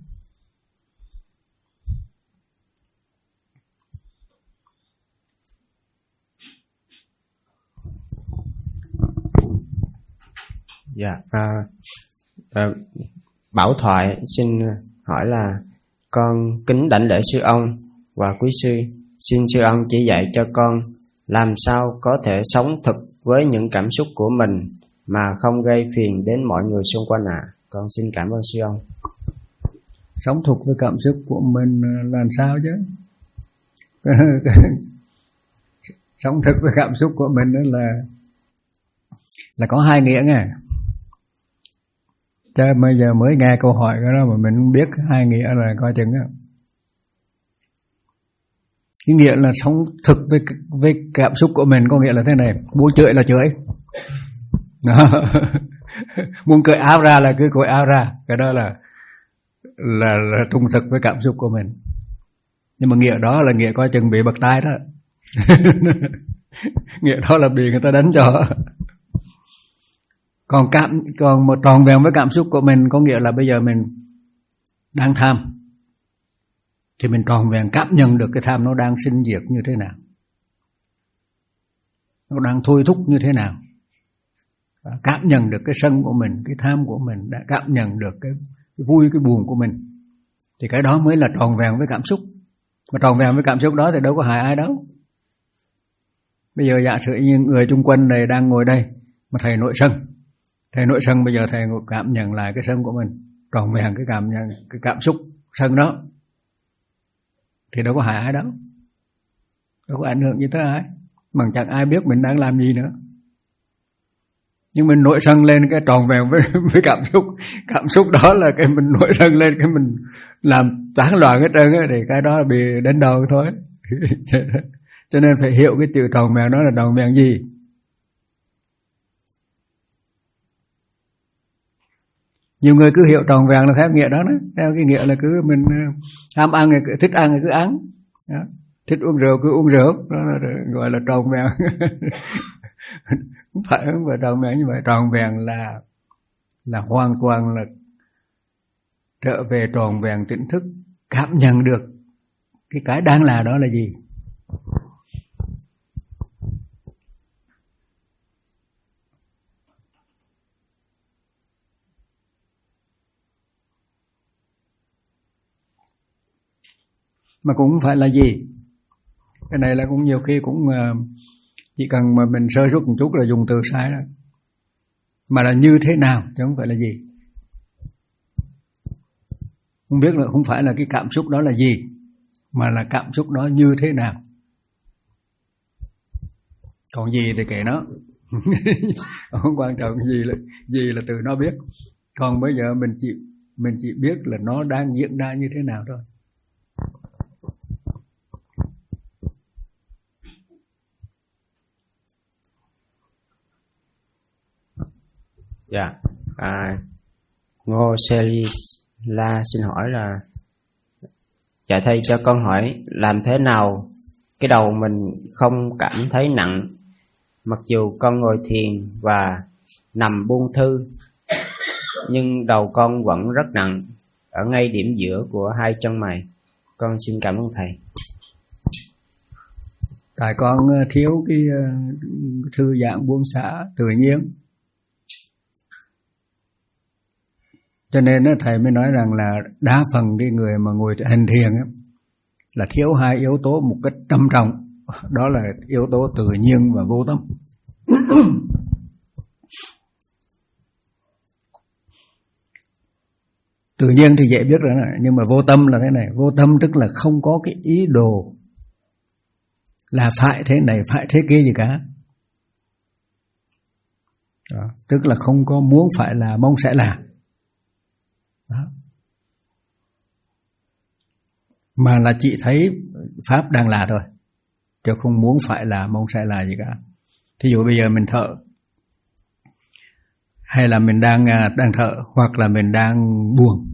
Dạ, à, à, Bảo Thoại xin hỏi là con kính đảnh lễ sư ông và quý sư, xin sư ông chỉ dạy cho con làm sao có thể sống thực với những cảm xúc của mình mà không gây phiền đến mọi người xung quanh ạ. À. Con xin cảm ơn sư ông. Sống thực với cảm xúc của mình làm sao chứ? Sống thực với cảm xúc của mình đó là là có hai nghĩa nghe. Chứ bây giờ mới nghe câu hỏi đó mà mình không biết hai nghĩa là coi chừng á. Cái nghĩa là sống thực với với cảm xúc của mình có nghĩa là thế này, muốn chửi là chửi. Đó. Muốn cởi áo ra là cứ cởi áo ra, cái đó là là, là trung thực với cảm xúc của mình. Nhưng mà nghĩa đó là nghĩa coi chừng bị bật tai đó. Nghĩa đó là bị người ta đánh cho. Còn cảm còn một tròn vẹn với cảm xúc của mình có nghĩa là bây giờ mình đang tham thì mình tròn vẹn cảm nhận được cái tham nó đang sinh diệt như thế nào, nó đang thôi thúc như thế nào, cảm nhận được cái sân của mình, cái tham của mình, đã cảm nhận được cái, cái vui cái buồn của mình, thì cái đó mới là tròn vẹn với cảm xúc. Mà tròn vẹn với cảm xúc đó thì đâu có hại ai đâu. Bây giờ giả sử như người chung quanh này đang ngồi đây mà thầy nội sân, thầy nội sân bây giờ thầy cảm nhận lại cái sân của mình, tròn vẹn cái cảm nhận, cái cảm xúc sân đó, thì đâu có hại ai đâu, đâu có ảnh hưởng gì tới ai, mà chẳng ai biết mình đang làm gì nữa. Nhưng mình nổi sân lên cái tròn vẹn với, với cảm xúc, cảm xúc đó là cái mình nổi sân lên cái mình làm tán loạn hết trơn á, thì cái đó là bị đánh đầu thôi. Cho nên phải hiểu cái chữ tròn vẹn đó là tròn vẹn gì. Nhiều người cứ hiểu tròn vẹn là theo nghĩa đó, đó. Theo cái nghĩa là cứ mình ham ăn thì thích ăn thì cứ ăn đó. Thích uống rượu cứ uống rượu, đó là gọi là tròn vẹn. Không phải không phải tròn vẹn như vậy. Tròn vẹn là là hoàn toàn là trở về tròn vẹn tỉnh thức, cảm nhận được cái cái đang là đó là gì. Mà cũng không phải là gì. Cái này là cũng nhiều khi cũng chỉ cần mà mình sơ suất một chút là dùng từ sai đó. Mà là như thế nào chứ không phải là gì. Không biết là không phải là cái cảm xúc đó là gì, mà là cảm xúc đó như thế nào. Còn gì thì kệ nó. Không quan trọng gì là gì là từ nó biết. Còn bây giờ mình chỉ mình chỉ biết là nó đang diễn ra như thế nào thôi. Dạ, à, Ngô Selila xin hỏi là dạ thầy cho con hỏi làm thế nào cái đầu mình không cảm thấy nặng mặc dù con ngồi thiền và nằm buông thư, nhưng đầu con vẫn rất nặng ở ngay điểm giữa của hai chân mày. Con xin cảm ơn thầy. Tại con thiếu cái thư giãn buông xả tự nhiên, cho nên thầy mới nói rằng là đa phần cái người mà ngồi hành thiền là thiếu hai yếu tố một cách trầm trọng. Đó là yếu tố tự nhiên và vô tâm. Tự nhiên thì dễ biết rồi này, nhưng mà vô tâm là thế này. Vô tâm tức là không có cái ý đồ là phải thế này, phải thế kia gì cả. Đó, tức là không có muốn phải là, mong sẽ là. Đó. Mà là chỉ thấy Pháp đang là thôi, chứ không muốn phải là, mong sẽ là gì cả. Thí dụ bây giờ mình thở, hay là mình đang đang thở, hoặc là mình đang buồn,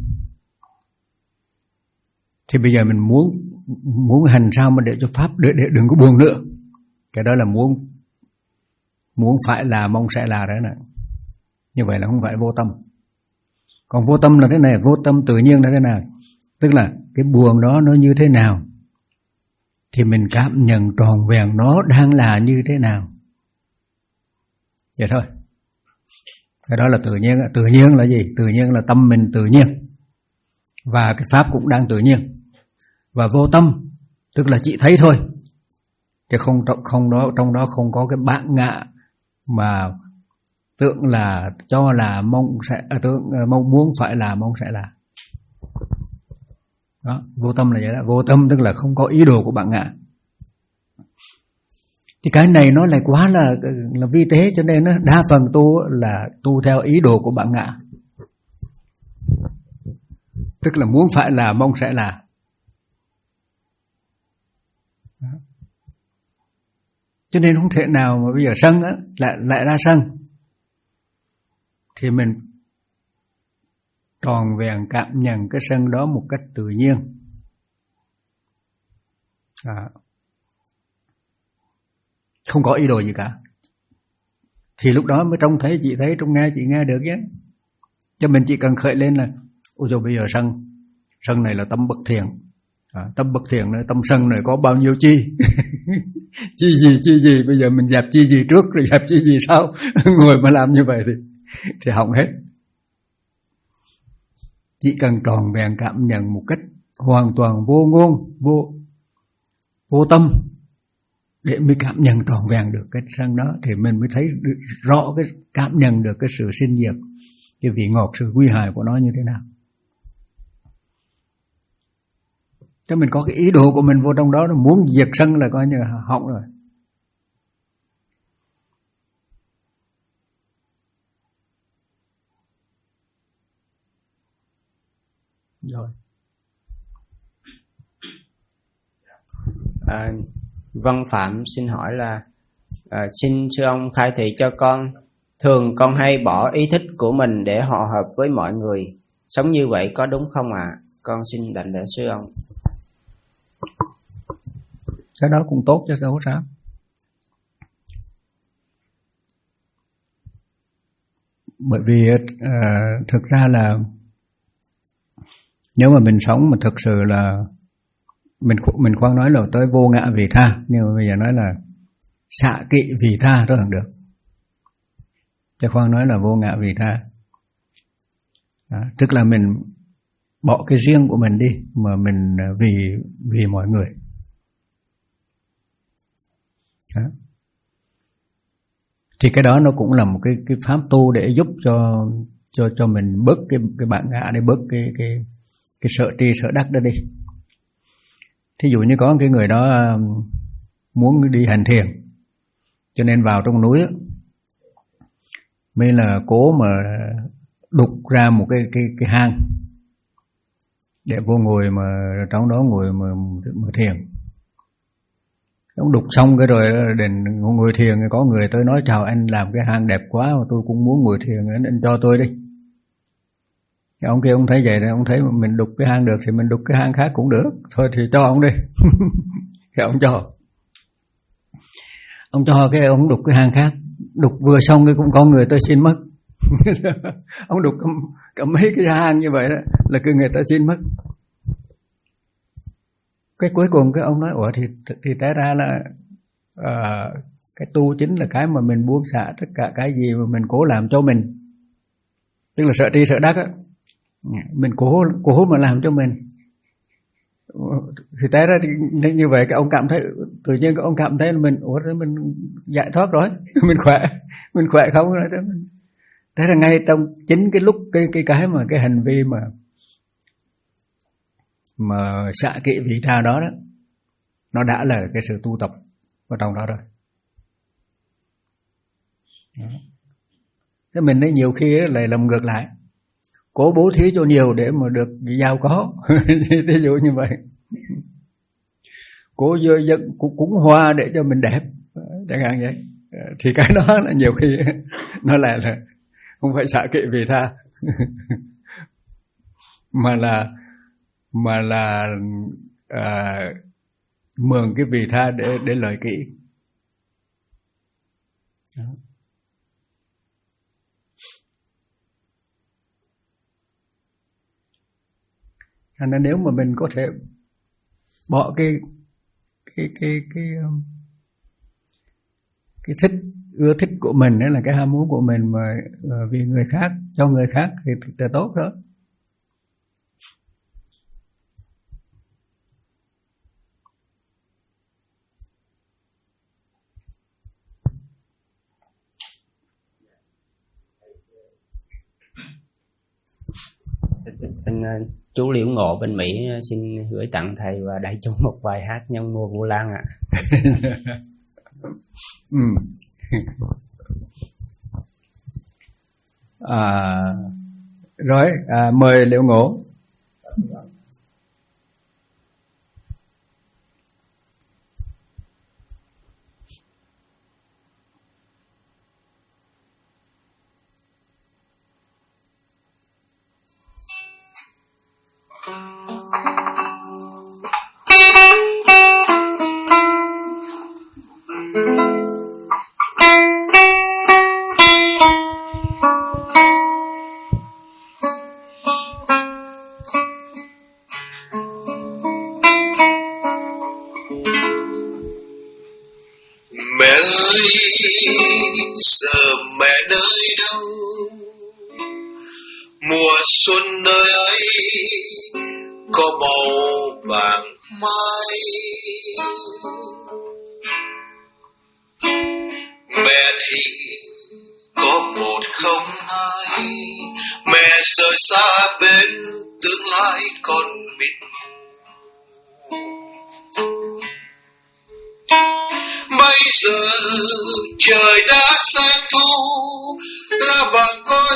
thì bây giờ mình muốn muốn hành sao mà để cho Pháp để, để đừng có buồn nữa. Cái đó là muốn muốn phải là, mong sẽ là đấy này. Như vậy là không phải vô tâm. Còn vô tâm là thế này, vô tâm tự nhiên là thế nào? Tức là cái buồn đó nó như thế nào thì mình cảm nhận tròn vẹn nó đang là như thế nào. Vậy thôi. Cái đó là tự nhiên. Tự nhiên là gì? Tự nhiên là tâm mình tự nhiên, và cái Pháp cũng đang tự nhiên. Và vô tâm tức là chỉ thấy thôi, chứ không, không đó, trong đó không có cái bản ngã mà tưởng là, cho là, mong sẽ à, tưởng, mong muốn phải là, mong sẽ là. Đó, vô tâm là vậy đó. Vô tâm tức là không có ý đồ của bản ngã. Thì cái này nó lại quá là là vi tế, cho nên nó đa phần tu là tu theo ý đồ của bản ngã. Tức là muốn phải là, mong sẽ là. Đó. Cho nên không thể nào mà bây giờ sân á, lại, lại ra sân. Thì mình tròn vẹn cảm nhận cái sân đó một cách tự nhiên. À. Không có ý đồ gì cả. Thì lúc đó mới trông thấy, chị thấy, trông nghe chị nghe được chứ. Cho mình chỉ cần khởi lên là ôi trời, bây giờ sân Sân này là tâm bất thiện. À, tâm bất thiện này, tâm sân này có bao nhiêu chi. Chi gì, chi gì. Bây giờ mình dẹp chi gì trước rồi dẹp chi gì sau. Ngồi mà làm như vậy thì Thì hỏng hết. Chỉ cần tròn vẹn cảm nhận một cách hoàn toàn vô ngôn, vô vô tâm, để mới cảm nhận tròn vẹn được cái sân đó, thì mình mới thấy rõ cái cảm nhận được cái sự sinh diệt, cái vị ngọt, sự nguy hại của nó như thế nào. Cho mình có cái ý đồ của mình vô trong đó, muốn diệt sân là coi như hỏng rồi. Rồi. À, Văn Phạm xin hỏi là à, xin sư ông khai thị cho con, thường con hay bỏ ý thích của mình để hòa hợp với mọi người, sống như vậy có đúng không ạ? À? Con xin đảnh lễ sư ông. Cái đó cũng tốt chứ đâu có sao. Bởi vì à, thực ra là nếu mà mình sống mà thực sự là mình mình khoan nói là tới vô ngã vị tha, nhưng mà bây giờ nói là xạ kỵ vị tha đó là được, chứ khoan nói là vô ngã vị tha. Đó, tức là mình bỏ cái riêng của mình đi mà mình vì vì mọi người. Đó. Thì cái đó nó cũng là một cái cái pháp tu để giúp cho cho cho mình bớt cái cái bản ngã, để bớt cái cái cái sợ tri sợ đắc đó đi. Thí dụ như có cái người đó muốn đi hành thiền, cho nên vào trong núi mới là cố mà đục ra một cái cái cái hang để vô ngồi mà trong đó ngồi mà, mà thiền. Ông đục xong cái rồi đến ngồi thiền, có người tới nói chào anh làm cái hang đẹp quá mà tôi cũng muốn ngồi thiền, anh, anh cho tôi đi. Ông kia ông thấy vậy, ông thấy mình đục cái hang được thì mình đục cái hang khác cũng được, thôi thì cho ông đi. Thì ông cho. Ông cho cái ông đục cái hang khác, đục vừa xong cái cũng có người tới xin mất. Ông đục cả, cả mấy cái hang như vậy đó là cứ người ta xin mất. Cái cuối cùng cái ông nói ủa thì thì té ra là uh, cái tu chính là cái mà mình buông xả tất cả cái gì mà mình cố làm cho mình, tức là sợ tri sợ đắc á, mình cố cố mà làm cho mình. Thì té ra như vậy cái ông cảm thấy tự nhiên cái ông cảm thấy là mình ủa mình giải thoát rồi, mình khỏe, mình khỏe không rồi. Thế là ngay trong chính cái lúc cái cái cái mà cái hành vi mà mà xạ kỵ vị tha đó đó, nó đã là cái sự tu tập ở trong đó rồi. Đó. Thế mình ấy nhiều khi lại làm ngược lại, cố bố thí cho nhiều để mà được giàu có. Ví dụ như vậy, cố dơ dân cúng hoa để cho mình đẹp, chẳng hạn vậy. Thì cái đó là nhiều khi nó lại là không phải xạ kỵ vị tha, mà là mà là à, mượn cái vị tha để để lợi kỷ. Đó. Thành ra nếu mà mình có thể bỏ cái cái cái cái cái thích ưa thích của mình, đó là cái ham muốn của mình mà vì người khác, cho người khác thì thực là tốt đó. Anh chú Liễu Ngộ bên Mỹ xin gửi tặng thầy và đại chúng một bài hát nhân mùa Vu Lan ạ. Ừ. À, rồi à, mời Liễu Ngộ.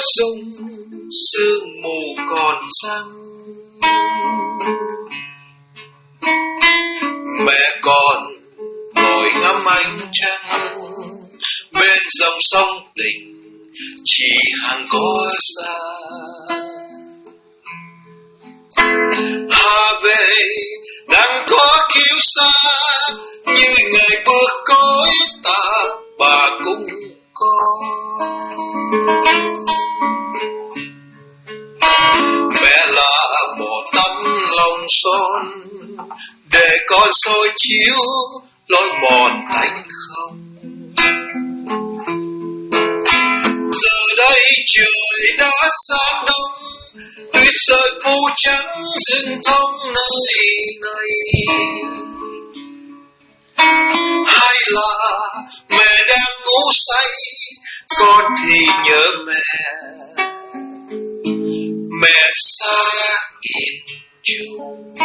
dùng sương mù còn răng. Mẹ còn ngồi ngắm ánh trăng bên dòng sông tình chỉ hàng có xa. Hà về đang có kiêu sa như ngày bước cõi ta bà cũng có. Mẹ là một tấm lòng son để con soi chiếu lối mòn tánh không. Giờ đây trời đã sáng đông, tuyết rơi phủ trắng rừng thông nơi này. Hay là mẹ đang ngủ say, con thì nhớ mẹ, mẹ xa yên chung.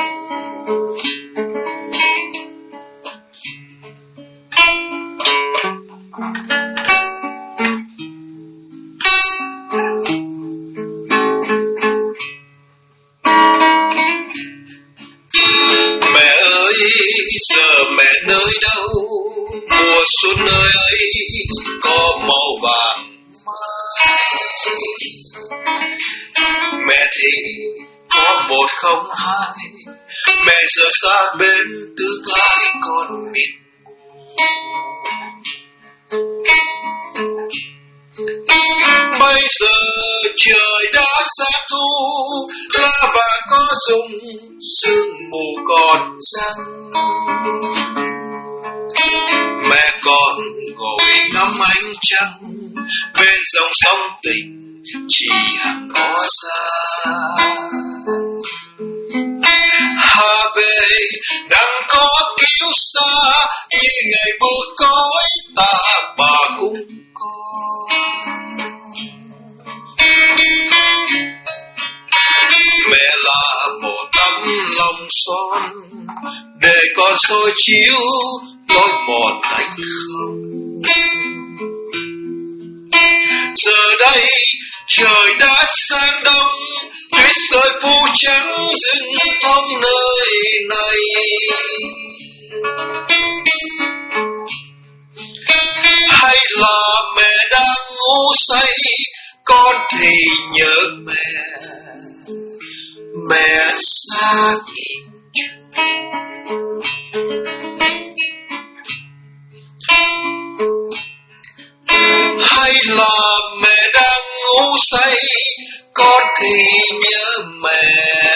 Giờ mẹ nơi đâu, mùa xuân nơi ấy có màu vàng mai. Mẹ thì có một không hai, mẹ giờ xa bên tương lai còn mịt. Bây giờ trời đã sáng thu, lá vàng có rụng, sương mù còn răng. Mẹ còn ngồi ngắm ánh trăng bên dòng sông tình chỉ hàng có xa. Hà về đang có kiêu sa như ngày bước cõi ta bà cũng có. Mẹ là một tấm lòng son để con soi chiếu lối mòn tánh không. Giờ đây trời đã sáng đông, tuyết rơi phủ trắng rừng thông nơi này. Hay là mẹ đang ngủ say, con thì nhớ mẹ, mẹ xa nghìn chung. Hay là mẹ đang ngủ say, con thì nhớ mẹ,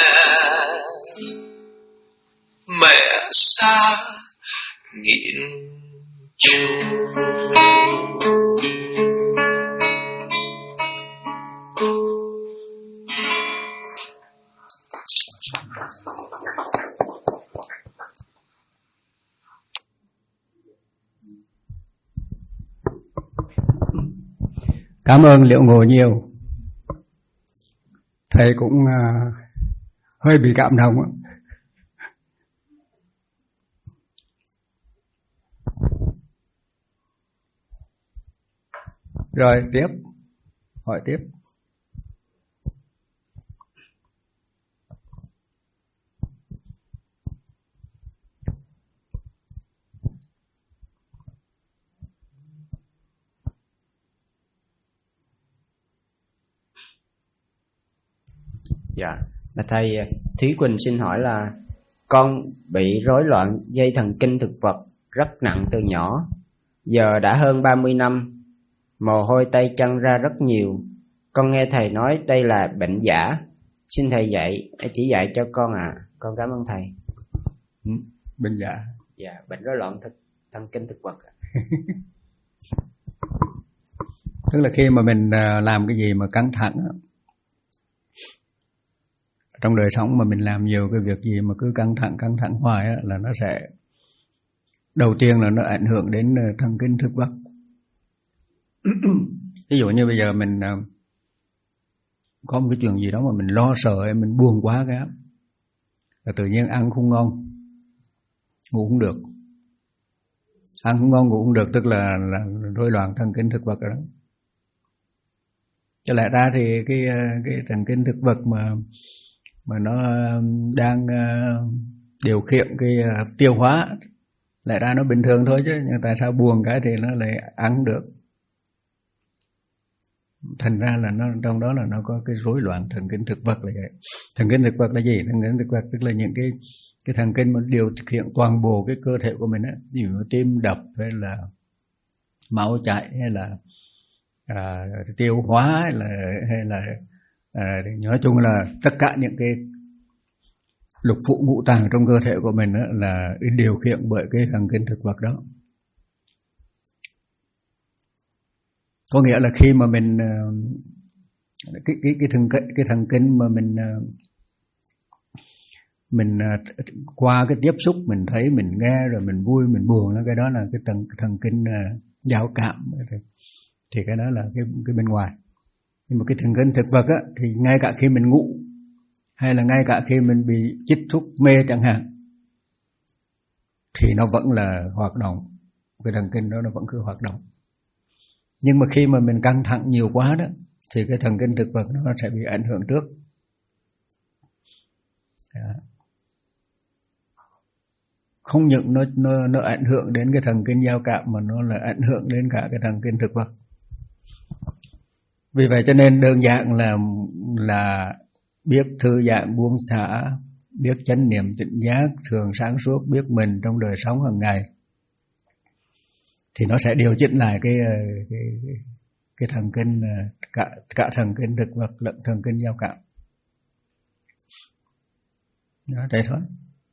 mẹ xa nghìn chung. Cảm ơn Liệu Ngộ nhiều. Thầy cũng uh, hơi bị cảm động. Rồi tiếp, hỏi tiếp. Dạ, là thầy Thúy Quỳnh xin hỏi là con bị rối loạn dây thần kinh thực vật rất nặng từ nhỏ. Giờ đã hơn ba mươi năm, mồ hôi tay chân ra rất nhiều. Con nghe thầy nói đây là bệnh giả. Xin thầy dạy, chỉ dạy cho con à. Con cảm ơn thầy. Ừ, bệnh giả? Dạ, bệnh rối loạn thực, thần kinh thực vật. Tức là khi mà mình làm cái gì mà căng thẳng, trong đời sống mà mình làm nhiều cái việc gì mà cứ căng thẳng căng thẳng hoài á, là nó sẽ đầu tiên là nó ảnh hưởng đến thần kinh thực vật. Ví dụ như bây giờ mình có một cái chuyện gì đó mà mình lo sợ, mình buồn quá cái là tự nhiên ăn không ngon, ngủ không được. Ăn không ngon ngủ không được tức là, là rối loạn thần kinh thực vật rồi đó. Cho lẽ ra thì cái cái thần kinh thực vật mà mà nó đang điều khiển cái tiêu hóa, lẽ ra nó bình thường thôi chứ, nhưng tại sao buồn cái thì nó lại ăn được. Thành ra là nó trong đó là nó có cái rối loạn thần kinh thực vật là vậy. Thần kinh thực vật là gì? Thần kinh thực vật tức là những cái cái thần kinh mà điều khiển toàn bộ cái cơ thể của mình á, ví dụ tim đập hay là máu chảy hay là à, tiêu hóa hay là hay là à, nói chung là tất cả những cái lục phủ ngũ tạng trong cơ thể của mình á, là điều khiển bởi cái thần kinh thực vật đó. Có nghĩa là khi mà mình cái cái cái thần cái thần kinh mà mình mình qua cái tiếp xúc mình thấy mình nghe rồi mình vui mình buồn, cái đó là cái thần cái thần kinh giao cảm, thì cái đó là cái cái bên ngoài. Nhưng mà cái thần kinh thực vật á, thì ngay cả khi mình ngủ hay là ngay cả khi mình bị chích thuốc mê chẳng hạn thì nó vẫn là hoạt động, cái thần kinh đó nó vẫn cứ hoạt động. Nhưng mà khi mà mình căng thẳng nhiều quá đó thì cái thần kinh thực vật nó sẽ bị ảnh hưởng trước. Không những nó, nó, nó ảnh hưởng đến cái thần kinh giao cảm mà nó là ảnh hưởng đến cả cái thần kinh thực vật. Vì vậy cho nên đơn giản là là biết thư giãn buông xả, biết chánh niệm tỉnh giác, thường sáng suốt, biết mình trong đời sống hàng ngày, thì nó sẽ điều chỉnh lại cái cái cái, cái thần kinh, cả cả thần kinh thực vật lẫn thần kinh giao cảm. Đó, thế thôi.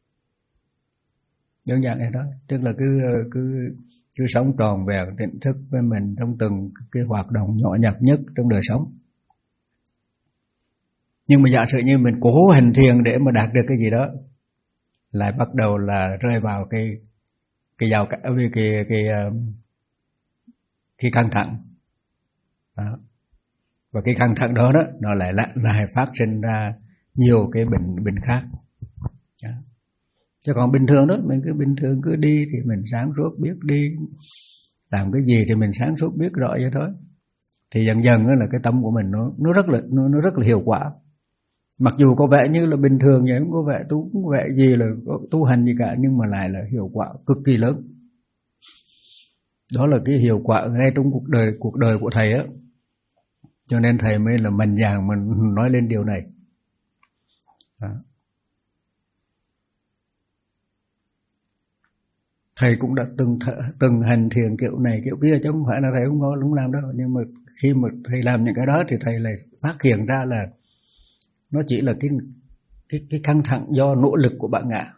Đơn giản vậy thôi. Tức là cứ cứ cứ sống tròn vẹn tỉnh thức với mình trong từng cái hoạt động nhỏ nhặt nhất trong đời sống. Nhưng mà giả sử như mình cố hành thiền để mà đạt được cái gì đó, lại bắt đầu là rơi vào cái cái giao cả với cái cái cái căng thẳng đó. Và cái căng thẳng đó đó nó lại lại, lại phát sinh ra nhiều cái bệnh bệnh khác đó. Chứ còn bình thường đó mình cứ bình thường cứ đi thì mình sáng suốt biết đi, làm cái gì thì mình sáng suốt biết rõ vậy thôi, thì dần dần đó là cái tâm của mình nó nó rất là nó, nó rất là hiệu quả. Mặc dù có vẻ như là bình thường vậy, không có vẻ tu không có vẻ gì là tu hành gì cả, nhưng mà lại là hiệu quả cực kỳ lớn. Đó là cái hiệu quả ngay trong cuộc đời cuộc đời của thầy á. Cho nên thầy mới là mạnh dạn mà nói lên điều này. Đó. Thầy cũng đã từng từng hành thiền kiểu này kiểu kia, chứ không phải là thầy không có không làm đâu. Nhưng mà khi mà thầy làm những cái đó thì thầy lại phát hiện ra là nó chỉ là cái cái cái căng thẳng do nỗ lực của bạn ngã.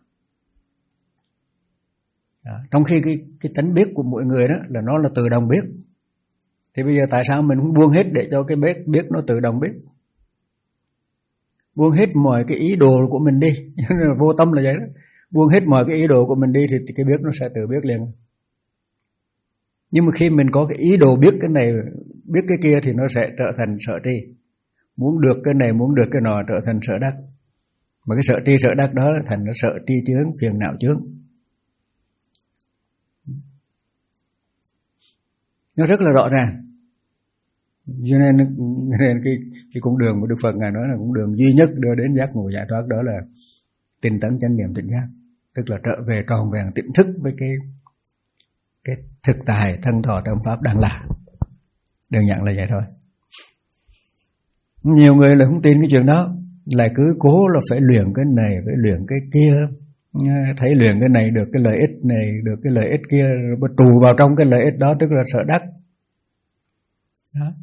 Đó. Trong khi cái cái tánh biết của mỗi người đó là nó là tự động biết, thì bây giờ tại sao mình không buông hết để cho cái biết biết nó tự động biết, buông hết mọi cái ý đồ của mình đi. Vô tâm là vậy đó, buông hết mọi cái ý đồ của mình đi thì cái biết nó sẽ tự biết liền. Nhưng mà khi mình có cái ý đồ biết cái này biết cái kia thì nó sẽ trở thành sợ tri, muốn được cái này muốn được cái nọ trở thành sợ đắc. Mà cái sợ tri sợ đắc đó thành nó sợ tri chướng, phiền não chướng. Nó rất là rõ ràng. Cho nên, nên cái, cái con đường của Đức Phật Ngài nói là con đường duy nhất đưa đến giác ngộ giải thoát, đó là tinh tấn chánh niệm tỉnh giác. Tức là trở về tròn vẹn tỉnh thức với cái, cái thực tại thân thọ tâm pháp đang là. Đơn giản là vậy thôi. Nhiều người là không tin cái chuyện đó, lại cứ cố là phải luyện cái này, phải luyện cái kia. Thấy luyện cái này được cái lợi ích này, được cái lợi ích kia, rồi tù vào trong cái lợi ích đó, tức là sợ đắc. Đó.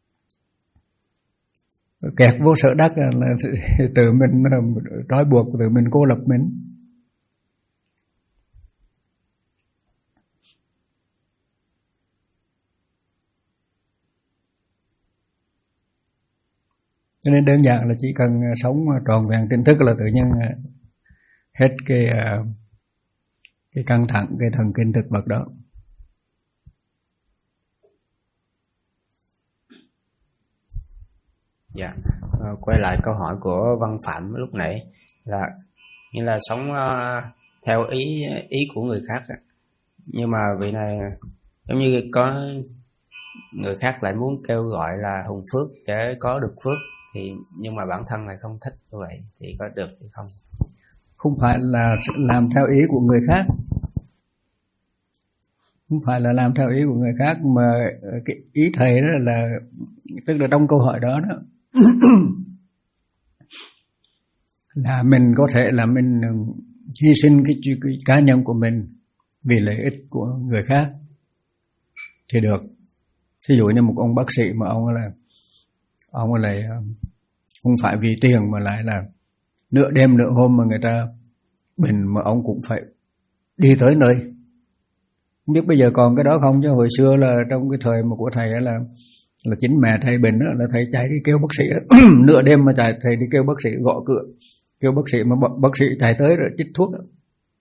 Kẹt vô sợ đắc là tự mình trói buộc, tự mình cô lập mình. Cho nên đơn giản là chỉ cần sống tròn vẹn tỉnh thức là tự nhiên hết cái cái căng thẳng, cái thần kinh thực vật đó. Dạ, à, quay lại câu hỏi của Văn Phạm lúc nãy là như là sống uh, theo ý ý của người khác, nhưng mà vị này giống như có người khác lại muốn kêu gọi là hùng phước để có được phước, thì nhưng mà bản thân lại không thích như vậy thì có được hay không? Không phải là làm theo ý của người khác, không phải là làm theo ý của người khác, mà cái ý thầy đó là, tức là trong câu hỏi đó đó là mình có thể là mình hy sinh cái, cái cá nhân của mình vì lợi ích của người khác thì được. Thí dụ như một ông bác sĩ mà ông là ông lại không phải vì tiền mà lại là nửa đêm nửa hôm mà người ta bệnh mà ông cũng phải đi tới nơi. Không biết bây giờ còn cái đó không, chứ hồi xưa là trong cái thời mà của thầy là là chính mẹ thầy bệnh đó, là thầy chạy đi kêu bác sĩ nửa đêm mà chạy, thầy đi kêu bác sĩ gõ cửa, kêu bác sĩ mà bác sĩ chạy tới rồi chích thuốc đó.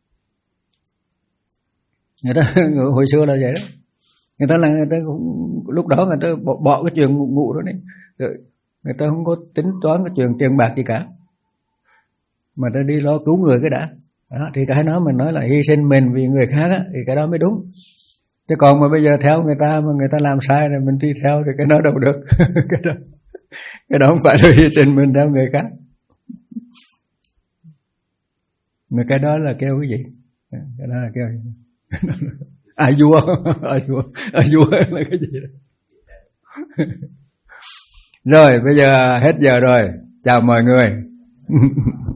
Người ta hồi xưa là vậy đó. Người ta là người ta cũng, lúc đó người ta bỏ, bỏ cái chuyện ngủ, ngủ đó đấy. Rồi người ta không có tính toán cái chuyện tiền bạc gì cả, mà ta đi lo cứu người cái đã. Đó, thì cái đó mình nói là hy sinh mình vì người khác á, thì cái đó mới đúng. Chứ còn mà bây giờ theo người ta mà người ta làm sai rồi mình đi theo thì cái đó đâu được. cái đó cái đó không phải là hy sinh mình theo người khác. Mà cái đó là kêu cái gì? Cái đó là kêu gì? À vua, à vua, à vua là cái gì đó. Rồi bây giờ hết giờ rồi, chào mọi người.